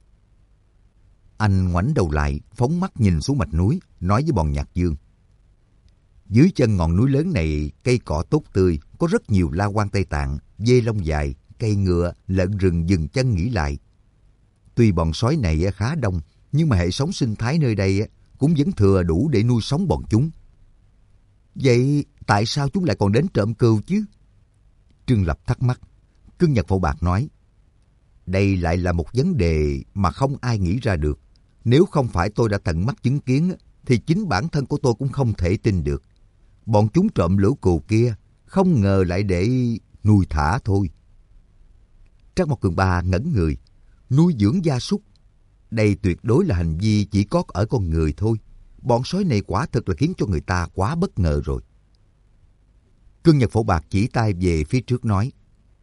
Anh ngoảnh đầu lại, phóng mắt nhìn xuống mạch núi, nói với bọn Nhạc Dương. Dưới chân ngọn núi lớn này, cây cỏ tốt tươi, có rất nhiều la quan Tây Tạng, dê lông dài, cây ngựa, lợn rừng dừng chân nghỉ lại. Tuy bọn sói này khá đông, nhưng mà hệ thống sinh thái nơi đây cũng vẫn thừa đủ để nuôi sống bọn chúng. Vậy tại sao chúng lại còn đến trộm cừu chứ? Trương Lập thắc mắc. Cương Nhật Phổ Bạc nói, đây lại là một vấn đề mà không ai nghĩ ra được. Nếu không phải tôi đã tận mắt chứng kiến, thì chính bản thân của tôi cũng không thể tin được. Bọn chúng trộm lũ cừu kia, không ngờ lại để nuôi thả thôi. Trác Mộc Cường Ba ngẩn người. Nuôi dưỡng gia súc, đây tuyệt đối là hành vi chỉ có ở con người thôi. Bọn sói này quả thực là khiến cho người ta quá bất ngờ rồi. Cương Nhật Phổ Bạc chỉ tay về phía trước nói,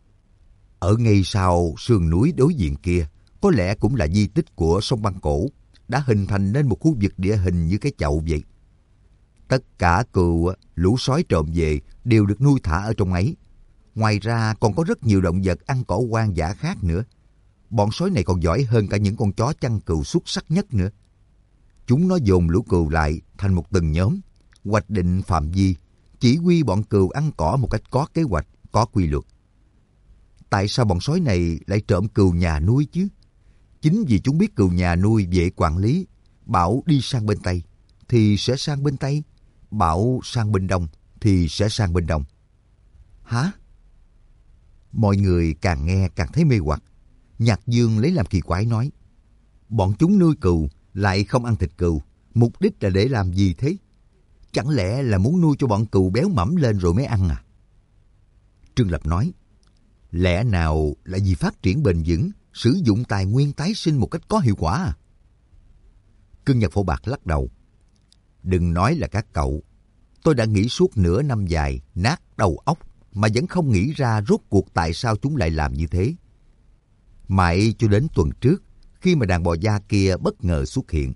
ở ngay sau sườn núi đối diện kia, có lẽ cũng là di tích của sông băng cổ, đã hình thành nên một khu vực địa hình như cái chậu vậy. Tất cả cừu lũ sói trộm về đều được nuôi thả ở trong ấy. Ngoài ra còn có rất nhiều động vật ăn cỏ hoang dã khác nữa. Bọn sói này còn giỏi hơn cả những con chó chăn cừu xuất sắc nhất nữa. Chúng nó dồn lũ cừu lại thành một từng nhóm, hoạch định phạm vi, chỉ huy bọn cừu ăn cỏ một cách có kế hoạch, có quy luật. Tại sao bọn sói này lại trộm cừu nhà nuôi chứ? Chính vì chúng biết cừu nhà nuôi dễ quản lý, bảo đi sang bên Tây thì sẽ sang bên Tây, bảo sang bên Đông thì sẽ sang bên Đông. Hả? Mọi người càng nghe càng thấy mê hoặc. Nhạc Dương lấy làm kỳ quái nói, bọn chúng nuôi cừu lại không ăn thịt cừu, mục đích là để làm gì thế? Chẳng lẽ là muốn nuôi cho bọn cừu béo mẫm lên rồi mới ăn à? Trương Lập nói, lẽ nào là vì phát triển bền vững, sử dụng tài nguyên tái sinh một cách có hiệu quả à? Cương Nhật Phổ Bạc lắc đầu. Đừng nói là các cậu. Tôi đã nghĩ suốt nửa năm dài, nát đầu óc, mà vẫn không nghĩ ra rốt cuộc tại sao chúng lại làm như thế. Mãi cho đến tuần trước, khi mà đàn bò da kia bất ngờ xuất hiện.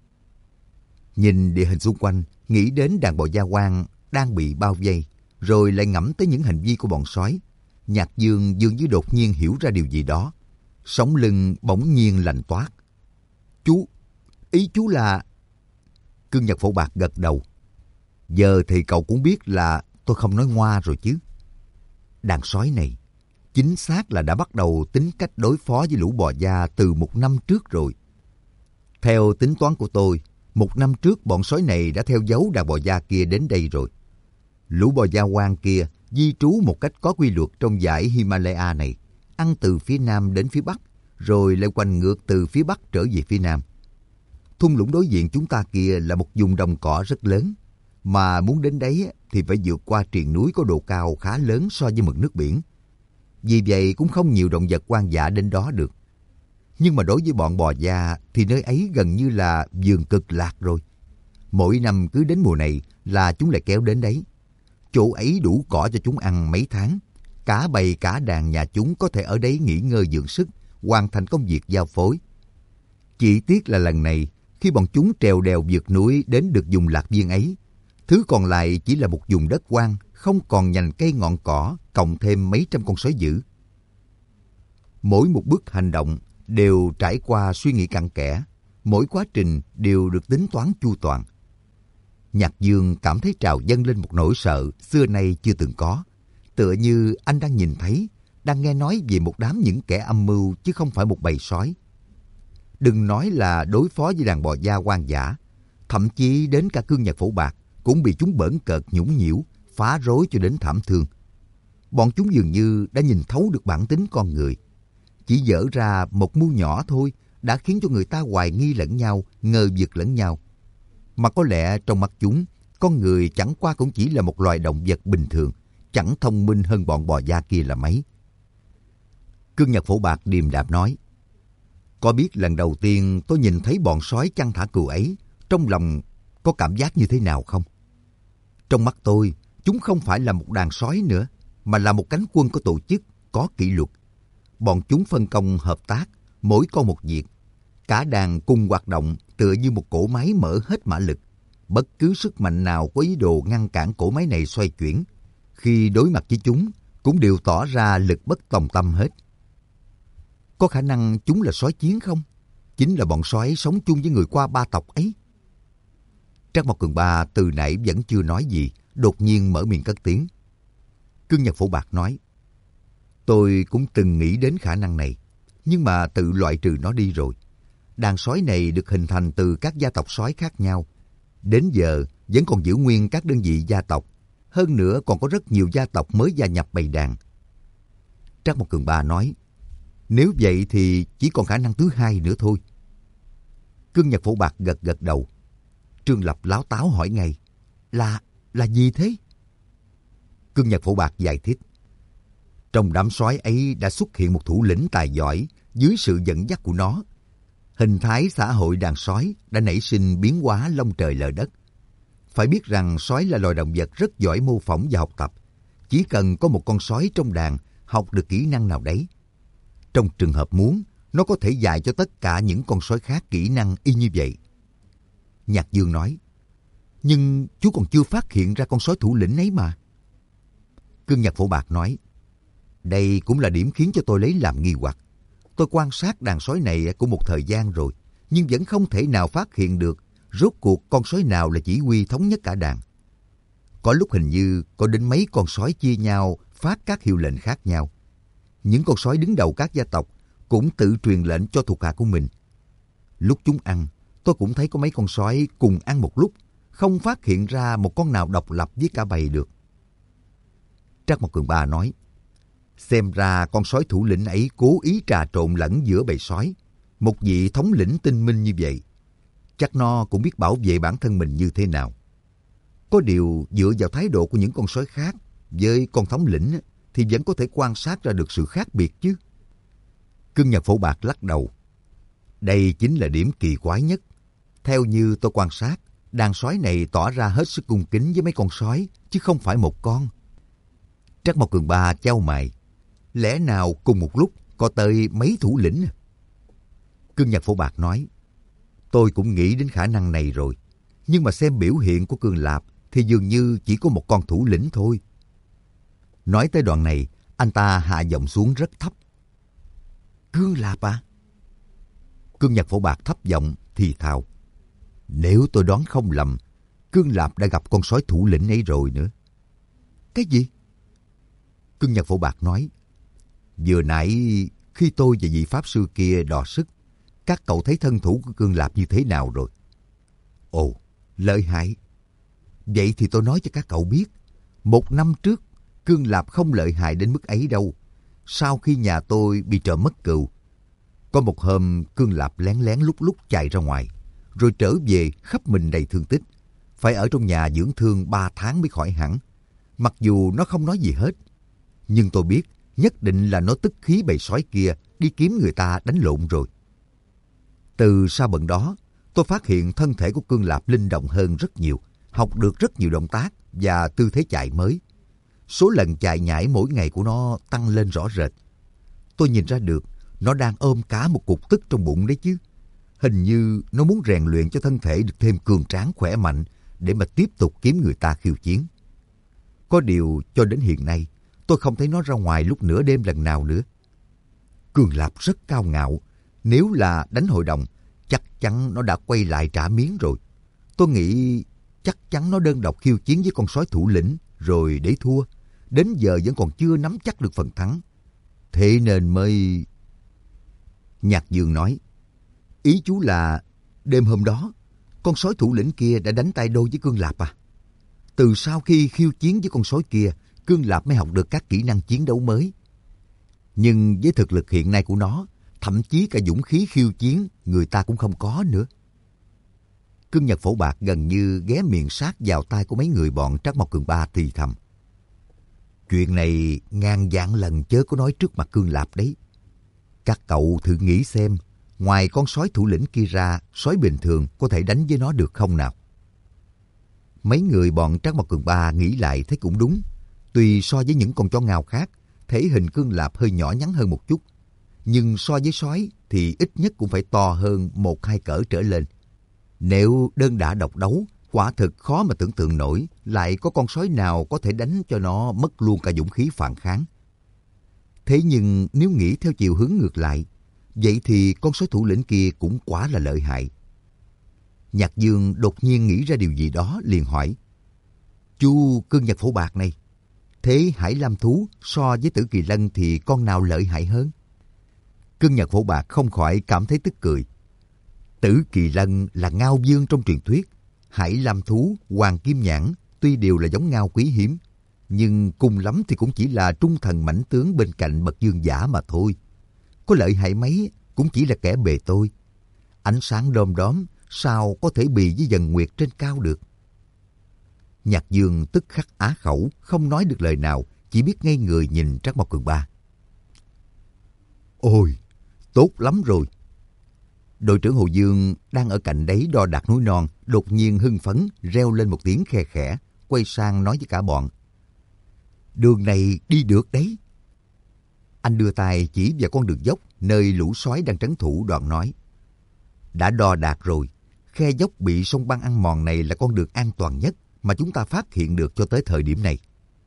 Nhìn địa hình xung quanh, nghĩ đến đàn bò da hoang đang bị bao vây, rồi lại ngẫm tới những hành vi của bọn sói. Nhạc Dương dường như đột nhiên hiểu ra điều gì đó. Sống lưng bỗng nhiên lạnh toát. Chú, ý chú là... Cương Nhật Phổ Bạc gật đầu. Giờ thì cậu cũng biết là tôi không nói ngoa rồi chứ. Đàn sói này, chính xác là đã bắt đầu tính cách đối phó với lũ bò da từ một năm trước rồi. Theo tính toán của tôi, một năm trước bọn sói này đã theo dấu đàn bò da kia đến đây rồi. Lũ bò da hoang kia di trú một cách có quy luật trong dãy Himalaya này, ăn từ phía nam đến phía bắc, rồi lại quanh ngược từ phía bắc trở về phía nam. Thung lũng đối diện chúng ta kia là một vùng đồng cỏ rất lớn, mà muốn đến đấy thì phải vượt qua triền núi có độ cao khá lớn so với mực nước biển. Vì vậy cũng không nhiều động vật hoang dã đến đó được. Nhưng mà đối với bọn bò da thì nơi ấy gần như là vườn cực lạc rồi. Mỗi năm cứ đến mùa này là chúng lại kéo đến đấy. Chỗ ấy đủ cỏ cho chúng ăn mấy tháng. Cả bầy cả đàn nhà chúng có thể ở đấy nghỉ ngơi dưỡng sức, hoàn thành công việc giao phối. Chỉ tiếc là lần này, khi bọn chúng trèo đèo vượt núi đến được vùng lạc viên ấy, thứ còn lại chỉ là một vùng đất hoang, không còn nhành cây ngọn cỏ, cộng thêm mấy trăm con sói dữ. Mỗi một bước hành động đều trải qua suy nghĩ cặn kẽ, mỗi quá trình đều được tính toán chu toàn. Nhạc Dương cảm thấy trào dâng lên một nỗi sợ xưa nay chưa từng có, tựa như anh đang nhìn thấy, đang nghe nói về một đám những kẻ âm mưu chứ không phải một bầy sói. Đừng nói là đối phó với đàn bò da hoang dã, thậm chí đến cả Cương Nhật Phổ Bạc cũng bị chúng bỡn cợt nhũng nhiễu, phá rối cho đến thảm thương. Bọn chúng dường như đã nhìn thấu được bản tính con người. Chỉ dở ra một mưu nhỏ thôi đã khiến cho người ta hoài nghi lẫn nhau, ngờ vực lẫn nhau. Mà có lẽ trong mắt chúng, con người chẳng qua cũng chỉ là một loài động vật bình thường, chẳng thông minh hơn bọn bò gia kia là mấy. Cương Nhật Phổ Bạc điềm đạm nói, có biết lần đầu tiên tôi nhìn thấy bọn sói chăn thả cừu ấy, trong lòng có cảm giác như thế nào không? Trong mắt tôi, chúng không phải là một đàn sói nữa, mà là một cánh quân có tổ chức, có kỷ luật. Bọn chúng phân công hợp tác, mỗi con một việc. Cả đàn cùng hoạt động tựa như một cỗ máy mở hết mã lực. Bất cứ sức mạnh nào có ý đồ ngăn cản cỗ máy này xoay chuyển, khi đối mặt với chúng, cũng đều tỏ ra lực bất tòng tâm hết. Có khả năng chúng là sói chiến không? Chính là bọn sói sống chung với người qua ba tộc ấy. Trác Mộc Cường Ba từ nãy vẫn chưa nói gì, đột nhiên mở miệng cất tiếng. Cương Nhật Phổ Bạc nói, tôi cũng từng nghĩ đến khả năng này, nhưng mà tự loại trừ nó đi rồi. Đàn sói này được hình thành từ các gia tộc sói khác nhau. Đến giờ vẫn còn giữ nguyên các đơn vị gia tộc. Hơn nữa còn có rất nhiều gia tộc mới gia nhập bầy đàn. Trác Mộc Cường Ba nói, nếu vậy thì chỉ còn khả năng thứ hai nữa thôi. Cương Nhật Phổ Bạc gật gật đầu. Trương Lập láo táo hỏi ngay, là, là gì thế? Cương Nhật Phổ Bạc giải thích, trong đám sói ấy đã xuất hiện một thủ lĩnh tài giỏi dưới sự dẫn dắt của nó. Hình thái xã hội đàn sói đã nảy sinh biến hóa lông trời lở đất. Phải biết rằng sói là loài động vật rất giỏi mô phỏng và học tập. Chỉ cần có một con sói trong đàn học được kỹ năng nào đấy, trong trường hợp muốn, nó có thể dạy cho tất cả những con sói khác kỹ năng y như vậy. Nhạc Dương nói, nhưng chú còn chưa phát hiện ra con sói thủ lĩnh ấy mà. Cương Nhật Phổ Bạc nói, đây cũng là điểm khiến cho tôi lấy làm nghi hoặc. Tôi quan sát đàn sói này cũng một thời gian rồi, nhưng vẫn không thể nào phát hiện được rốt cuộc con sói nào là chỉ huy thống nhất cả đàn. Có lúc hình như có đến mấy con sói chia nhau phát các hiệu lệnh khác nhau. Những con sói đứng đầu các gia tộc cũng tự truyền lệnh cho thuộc hạ của mình. Lúc chúng ăn, tôi cũng thấy có mấy con sói cùng ăn một lúc, không phát hiện ra một con nào độc lập với cả bầy được. Trác Mộc Cường Ba nói, xem ra con sói thủ lĩnh ấy cố ý trà trộn lẫn giữa bầy sói. Một vị thống lĩnh tinh minh như vậy, chắc nó cũng biết bảo vệ bản thân mình như thế nào. Có điều dựa vào thái độ của những con sói khác với con thống lĩnh thì vẫn có thể quan sát ra được sự khác biệt chứ. Cương Nhật Phổ Bạc lắc đầu. Đây chính là điểm kỳ quái nhất. Theo như tôi quan sát, đàn sói này tỏ ra hết sức cung kính với mấy con sói, chứ không phải một con. Trác Mộc Cường Ba chau mày. Lẽ nào cùng một lúc có tới mấy thủ lĩnh? Cương Nhật Phổ Bạc nói, tôi cũng nghĩ đến khả năng này rồi. Nhưng mà xem biểu hiện của Cương Lạp thì dường như chỉ có một con thủ lĩnh thôi. Nói tới đoạn này, anh ta hạ giọng xuống rất thấp. Cương Lạp à? Cương Nhật Phổ Bạc thấp giọng thì thào. Nếu tôi đoán không lầm, Cương Lạp đã gặp con sói thủ lĩnh ấy rồi nữa. Cái gì? Cương Nhật Phổ Bạc nói, vừa nãy khi tôi và vị Pháp Sư kia đọ sức, các cậu thấy thân thủ của Cương Lạp như thế nào rồi? Ồ, lợi hại. Vậy thì tôi nói cho các cậu biết, một năm trước, Cương Lạp không lợi hại đến mức ấy đâu. Sau khi nhà tôi bị trộm mất cừu, có một hôm Cương Lạp lén lén lúc lúc chạy ra ngoài, rồi trở về khắp mình đầy thương tích, phải ở trong nhà dưỡng thương ba tháng mới khỏi hẳn. Mặc dù nó không nói gì hết, nhưng tôi biết nhất định là nó tức khí bầy sói kia đi kiếm người ta đánh lộn rồi. Từ sau bận đó, tôi phát hiện thân thể của Cương Lạp linh động hơn rất nhiều, học được rất nhiều động tác và tư thế chạy mới. Số lần chạy nhảy mỗi ngày của nó tăng lên rõ rệt. Tôi nhìn ra được nó đang ôm cả một cục tức trong bụng đấy chứ. Hình như nó muốn rèn luyện cho thân thể được thêm cường tráng khỏe mạnh để mà tiếp tục kiếm người ta khiêu chiến. Có điều cho đến hiện nay, tôi không thấy nó ra ngoài lúc nửa đêm lần nào nữa. Cương Lạp rất cao ngạo. Nếu là đánh hội đồng, chắc chắn nó đã quay lại trả miếng rồi. Tôi nghĩ chắc chắn nó đơn độc khiêu chiến với con sói thủ lĩnh rồi để thua. Đến giờ vẫn còn chưa nắm chắc được phần thắng. Thế nên mới... Nhạc Dương nói, ý chú là đêm hôm đó, con sói thủ lĩnh kia đã đánh tay đôi với Cương Lạp à? Từ sau khi khiêu chiến với con sói kia, Cương Lạp mới học được các kỹ năng chiến đấu mới. Nhưng với thực lực hiện nay của nó, thậm chí cả dũng khí khiêu chiến người ta cũng không có nữa. Cương Nhật Phổ Bạc gần như ghé miệng sát vào tai của mấy người bọn Trác Mộc Cường Ba thì thầm. Chuyện này ngàn vạn lần chớ có nói trước mặt Cương Lạp đấy. Các cậu thử nghĩ xem, ngoài con sói thủ lĩnh kia ra, sói bình thường có thể đánh với nó được không nào? Mấy người bọn Trác Mộc Cường Ba nghĩ lại thấy cũng đúng. Tuy so với những con chó ngao khác, thể hình Cương Lạp hơi nhỏ nhắn hơn một chút, nhưng so với sói thì ít nhất cũng phải to hơn một hai cỡ trở lên. Nếu đơn đả độc đấu, quả thực khó mà tưởng tượng nổi lại có con sói nào có thể đánh cho nó mất luôn cả dũng khí phản kháng. Thế nhưng nếu nghĩ theo chiều hướng ngược lại, vậy thì con sói thủ lĩnh kia cũng quá là lợi hại. Nhạc Dương đột nhiên nghĩ ra điều gì đó liền hỏi: Chú Cương Nhật Phổ Bạc này, thế Hải Lam thú so với Tử Kỳ Lân thì con nào lợi hại hơn? Cương Nhật Phổ Bạc không khỏi cảm thấy tức cười. Tử Kỳ Lân là ngao vương trong truyền thuyết, Hải Lam thú, Hoàng Kim Nhãn tuy đều là giống ngao quý hiếm, nhưng cùng lắm thì cũng chỉ là trung thần mãnh tướng bên cạnh bậc vương giả mà thôi. Có lợi hại mấy cũng chỉ là kẻ bề tôi. Ánh sáng đom đóm sao có thể bì với dần nguyệt trên cao được? Nhạc Dương tức khắc á khẩu, không nói được lời nào, chỉ biết ngây người nhìn Trác Mộc Cường Ba. Ôi, tốt lắm rồi. Đội trưởng Hồ Dương đang ở cạnh đấy đo đạc núi non, đột nhiên hưng phấn reo lên một tiếng khe khẽ, quay sang nói với cả bọn: Đường này đi được đấy. Anh đưa tay chỉ vào con đường dốc nơi lũ sói đang trấn thủ, đoạn nói: Đã đo đạc rồi, khe dốc bị sông băng ăn mòn này là con đường an toàn nhất mà chúng ta phát hiện được cho tới thời điểm này.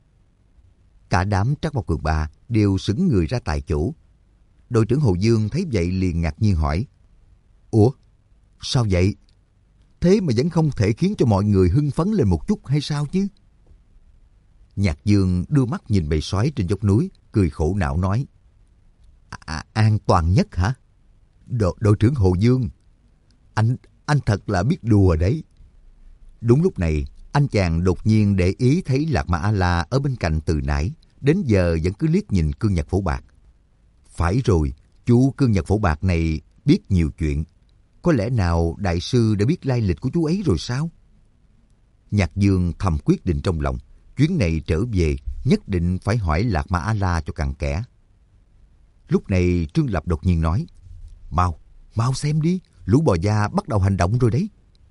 Cả đám Trác Mộc Cường Ba đều sững người ra tại chỗ. Đội trưởng Hồ Dương thấy vậy liền ngạc nhiên hỏi: Ủa, sao vậy? Thế mà vẫn không thể khiến cho mọi người hưng phấn lên một chút hay sao chứ? Nhạc Dương đưa mắt nhìn bầy sói trên dốc núi, cười khổ não nói: À, an toàn nhất hả? Đội, đội trưởng Hồ Dương, anh anh thật là biết đùa đấy. Đúng lúc này, anh chàng đột nhiên để ý thấy Lạc Ma A-la ở bên cạnh từ nãy đến giờ vẫn cứ liếc nhìn Cương Nhật Phổ Bạc. Phải rồi, chú Cương Nhật Phổ Bạc này biết nhiều chuyện. Có lẽ nào đại sư đã biết lai lịch của chú ấy rồi sao? Nhạc Dương thầm quyết định trong lòng, chuyến này trở về nhất định phải hỏi Lạc Ma A-la cho cặn kẽ. Lúc này Trương Lập đột nhiên nói: Mau, mau xem đi, lũ bò da bắt đầu hành động rồi đấy.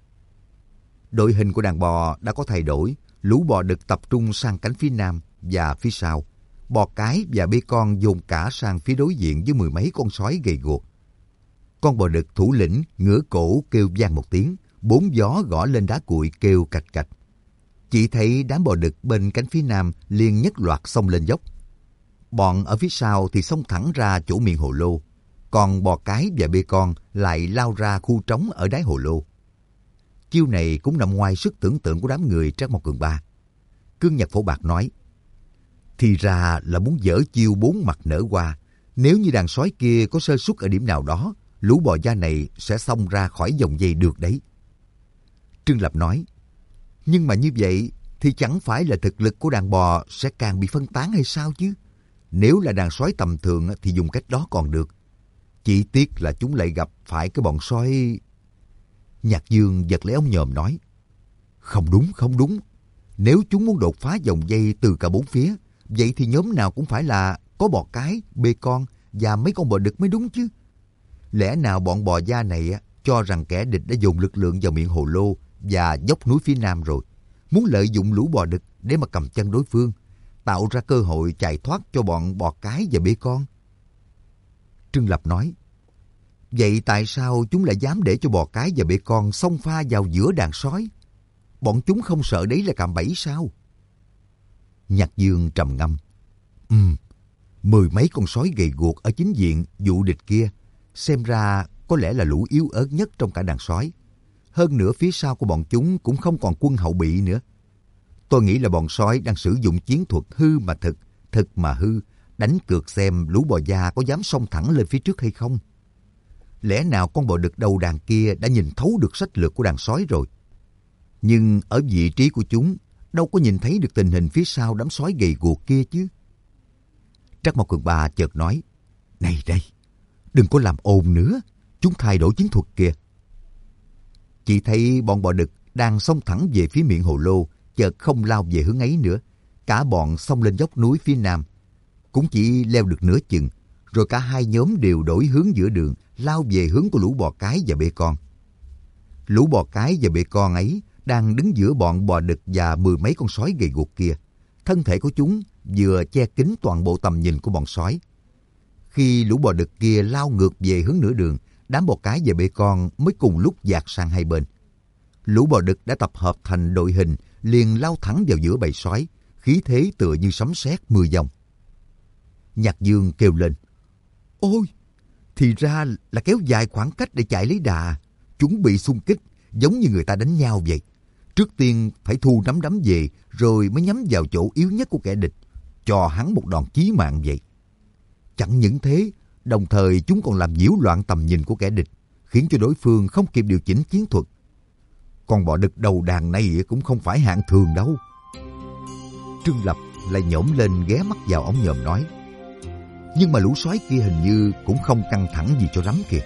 Đội hình của đàn bò đã có thay đổi, lũ bò đực tập trung sang cánh phía nam và phía sau. Bò cái và bê con dồn cả sang phía đối diện với mười mấy con sói gầy guộc. Con bò đực thủ lĩnh ngửa cổ kêu vang một tiếng, bốn gió gõ lên đá cuội kêu cạch cạch. Chỉ thấy đám bò đực bên cánh phía nam liền nhất loạt xông lên dốc. Bọn ở phía sau thì xông thẳng ra chỗ miệng hồ lô, còn bò cái và bê con lại lao ra khu trống ở đáy hồ lô. Chiêu này cũng nằm ngoài sức tưởng tượng của đám người Trác Mộc Cường Ba. Cương Nhật Phổ Bạc nói: Thì ra là muốn dở chiêu bốn mặt nở hoa. Nếu như đàn sói kia có sơ suất ở điểm nào đó, lũ bò da này sẽ xông ra khỏi vòng dây được đấy. Trương Lập nói: Nhưng mà như vậy thì chẳng phải là thực lực của đàn bò sẽ càng bị phân tán hay sao chứ? Nếu là đàn sói tầm thường thì dùng cách đó còn được. Chỉ tiếc là chúng lại gặp phải cái bọn sói... Nhạc Dương giật lấy ống nhòm nói: Không đúng, không đúng. Nếu chúng muốn đột phá vòng dây từ cả bốn phía, vậy thì nhóm nào cũng phải là có bò cái, bê con và mấy con bò đực mới đúng chứ. Lẽ nào bọn bò da này cho rằng kẻ địch đã dồn lực lượng vào miệng hồ lô và dốc núi phía nam rồi, muốn lợi dụng lũ bò đực để mà cầm chân đối phương, tạo ra cơ hội chạy thoát cho bọn bò cái và bê con? Trương Lập nói: Vậy tại sao chúng lại dám để cho bò cái và bê con xông pha vào giữa đàn sói? Bọn chúng không sợ đấy là cạm bẫy sao? Nhạc Dương trầm ngâm: Ừm, mười mấy con sói gầy guộc ở chính diện dụ địch kia, xem ra có lẽ là lũ yếu ớt nhất trong cả đàn sói. Hơn nữa phía sau của bọn chúng cũng không còn quân hậu bị nữa. Tôi nghĩ là bọn sói đang sử dụng chiến thuật hư mà thực, thực mà hư, đánh cược xem lũ bò da có dám xông thẳng lên phía trước hay không. Lẽ nào con bò đực đầu đàn kia đã nhìn thấu được sách lược của đàn sói rồi? Nhưng ở vị trí của chúng, đâu có nhìn thấy được tình hình phía sau đám sói gầy guộc kia chứ. Trác Mộc Cường Ba chợt nói: Này đây, đừng có làm ồn nữa, chúng thay đổi chiến thuật kìa. Chỉ thấy bọn bò đực đang xông thẳng về phía miệng hồ lô, chợt không lao về hướng ấy nữa. cả bọn xông lên dốc núi phía nam. Cũng chỉ leo được nửa chừng, rồi cả hai nhóm đều đổi hướng giữa đường, lao về hướng của lũ bò cái và bê con. Lũ bò cái và bê con ấy đang đứng giữa bọn bò đực và mười mấy con sói gầy guộc kia. Thân thể của chúng vừa che kín toàn bộ tầm nhìn của bọn sói. Khi lũ bò đực kia lao ngược về hướng nửa đường, đám bò cái và bê con mới cùng lúc dạt sang hai bên. Lũ bò đực đã tập hợp thành đội hình, liền lao thẳng vào giữa bầy sói, khí thế tựa như sấm sét mưa dòng. Nhạc Dương kêu lên: "Ôi, thì ra là kéo dài khoảng cách để chạy lấy đà, chuẩn bị xung kích, giống như người ta đánh nhau vậy. Trước tiên phải thu nắm đấm về, rồi mới nhắm vào chỗ yếu nhất của kẻ địch, cho hắn một đòn chí mạng vậy. Chẳng những thế, đồng thời chúng còn làm nhiễu loạn tầm nhìn của kẻ địch, khiến cho đối phương không kịp điều chỉnh chiến thuật. Con bò đực đầu đàn này cũng không phải hạng thường đâu." Trương Lập lại nhổm lên ghé mắt vào ống nhòm nói: "Nhưng mà lũ sói kia hình như cũng không căng thẳng gì cho lắm kìa."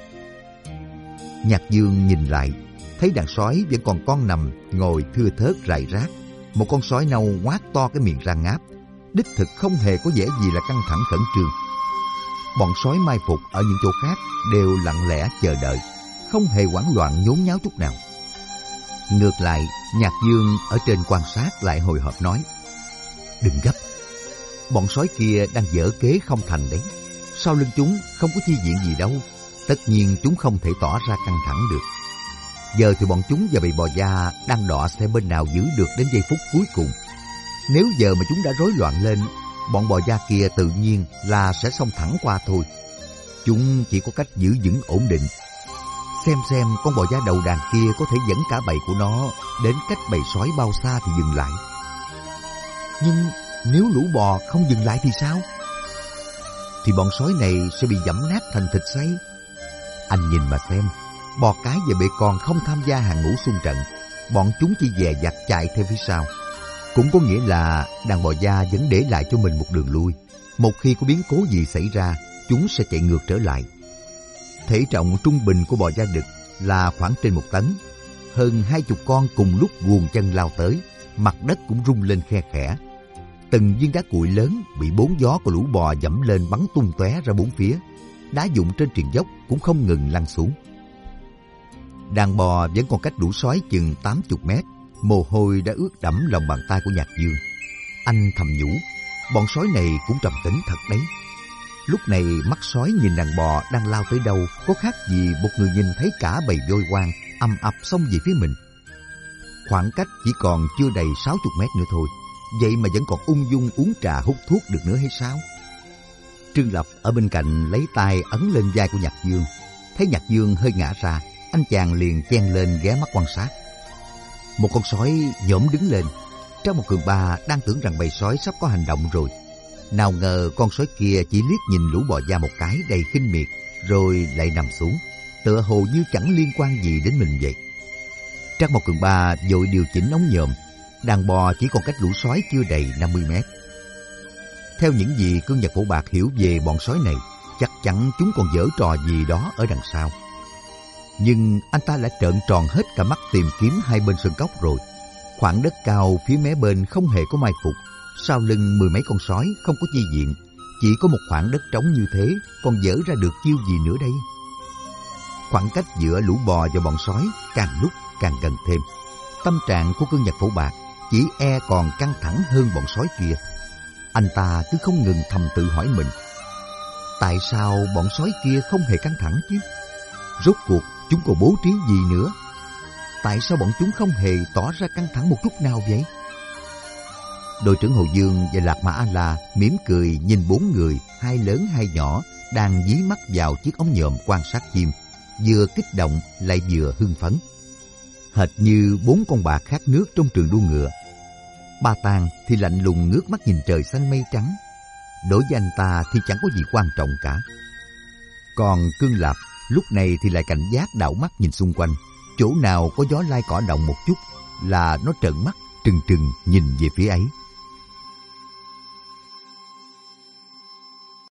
Nhạc Dương nhìn lại, thấy đàn sói vẫn còn con nằm ngồi thưa thớt rải rác. Một con sói nâu ngoác to cái miệng ra ngáp, đích thực không hề có vẻ gì là căng thẳng khẩn trương. Bọn sói mai phục ở những chỗ khác đều lặng lẽ chờ đợi, không hề hoảng loạn nhốn nháo chút nào. Ngược lại, Nhạc Dương ở trên quan sát lại hồi hộp nói: "Đừng gấp, bọn sói kia đang dở kế không thành đấy. Sau lưng chúng không có chi viện gì đâu, tất nhiên chúng không thể tỏ ra căng thẳng được. Giờ thì bọn chúng và bầy bò da đang đọ xem bên nào giữ được đến giây phút cuối cùng. Nếu giờ mà chúng đã rối loạn lên, bọn bò da kia tự nhiên là sẽ xông thẳng qua thôi. Chúng chỉ có cách giữ vững ổn định. Xem xem con bò da đầu đàn kia có thể dẫn cả bầy của nó đến cách bầy sói bao xa thì dừng lại. Nhưng nếu lũ bò không dừng lại thì sao? Thì bọn sói này sẽ bị giẫm nát thành thịt xay. Anh nhìn mà xem, bò cái và bê con không tham gia hàng ngũ xung trận, bọn chúng chỉ dè dặt chạy theo phía sau. Cũng có nghĩa là đàn bò da vẫn để lại cho mình một đường lui. Một khi có biến cố gì xảy ra, chúng sẽ chạy ngược trở lại. Thể trọng trung bình của bò da đực là khoảng trên một tấn. Hơn hai chục con cùng lúc guồng chân lao tới, mặt đất cũng rung lên khe khẽ. Từng viên đá cuội lớn bị bốn gió của lũ bò dẫm lên bắn tung tóe ra bốn phía. Đá vụn trên triền dốc cũng không ngừng lăn xuống. Đàn bò vẫn còn cách lũ sói chừng tám mươi mét. Mồ hôi đã ướt đẫm lòng bàn tay của Nhạc Dương. Anh thầm nhủ, bọn sói này cũng trầm tĩnh thật đấy. Lúc này mắt sói nhìn đàn bò đang lao tới đâu có khác gì một người nhìn thấy cả bầy voi hoang ầm ập xông về phía mình. Khoảng cách chỉ còn chưa đầy sáu mươi mét nữa thôi, vậy mà vẫn còn ung dung uống trà hút thuốc được nữa hay sao? Trương Lập ở bên cạnh lấy tay ấn lên vai của Nhạc Dương. Thấy Nhạc Dương hơi ngã ra, anh chàng liền chen lên ghé mắt quan sát. Một con sói nhổm đứng lên. Trang một Cường Ba đang tưởng rằng bầy sói sắp có hành động rồi. Nào ngờ con sói kia chỉ liếc nhìn lũ bò da một cái đầy khinh miệt, rồi lại nằm xuống, tựa hồ như chẳng liên quan gì đến mình vậy. Trang một Cường Ba vội điều chỉnh ống nhòm. Đàn bò chỉ còn cách lũ sói chưa đầy năm mươi mét. Theo những gì Cương Nhật Phổ Bạc hiểu về bọn sói này, chắc chắn chúng còn giở trò gì đó ở đằng sau. Nhưng anh ta đã trợn tròn hết cả mắt tìm kiếm hai bên sơn cốc rồi. Khoảng đất cao phía mé bên không hề có mai phục. Sau lưng mười mấy con sói không có chi viện. Chỉ có một khoảng đất trống như thế, còn dở ra được chiêu gì nữa đây? Khoảng cách giữa lũ bò và bọn sói càng lúc càng gần thêm. Tâm trạng của Cương Nhật Phổ Bạc chỉ e còn căng thẳng hơn bọn sói kia. Anh ta cứ không ngừng thầm tự hỏi mình, tại sao bọn sói kia không hề căng thẳng chứ? Rốt cuộc chúng còn bố trí gì nữa? Tại sao bọn chúng không hề tỏ ra căng thẳng một chút nào vậy? Đội trưởng Hồ Dương và Lạc Mã A-La mỉm cười nhìn bốn người, hai lớn hai nhỏ, đang dí mắt vào chiếc ống nhòm quan sát chim, vừa kích động lại vừa hưng phấn. Hệt như bốn con bạc khát nước trong trường đua ngựa. Ba Tàng thì lạnh lùng ngước mắt nhìn trời xanh mây trắng. Đối với anh ta thì chẳng có gì quan trọng cả. Còn Cương Lạp lúc này thì lại cảnh giác đảo mắt nhìn xung quanh. Chỗ nào có gió lai cỏ động một chút là nó trợn mắt trừng trừng nhìn về phía ấy.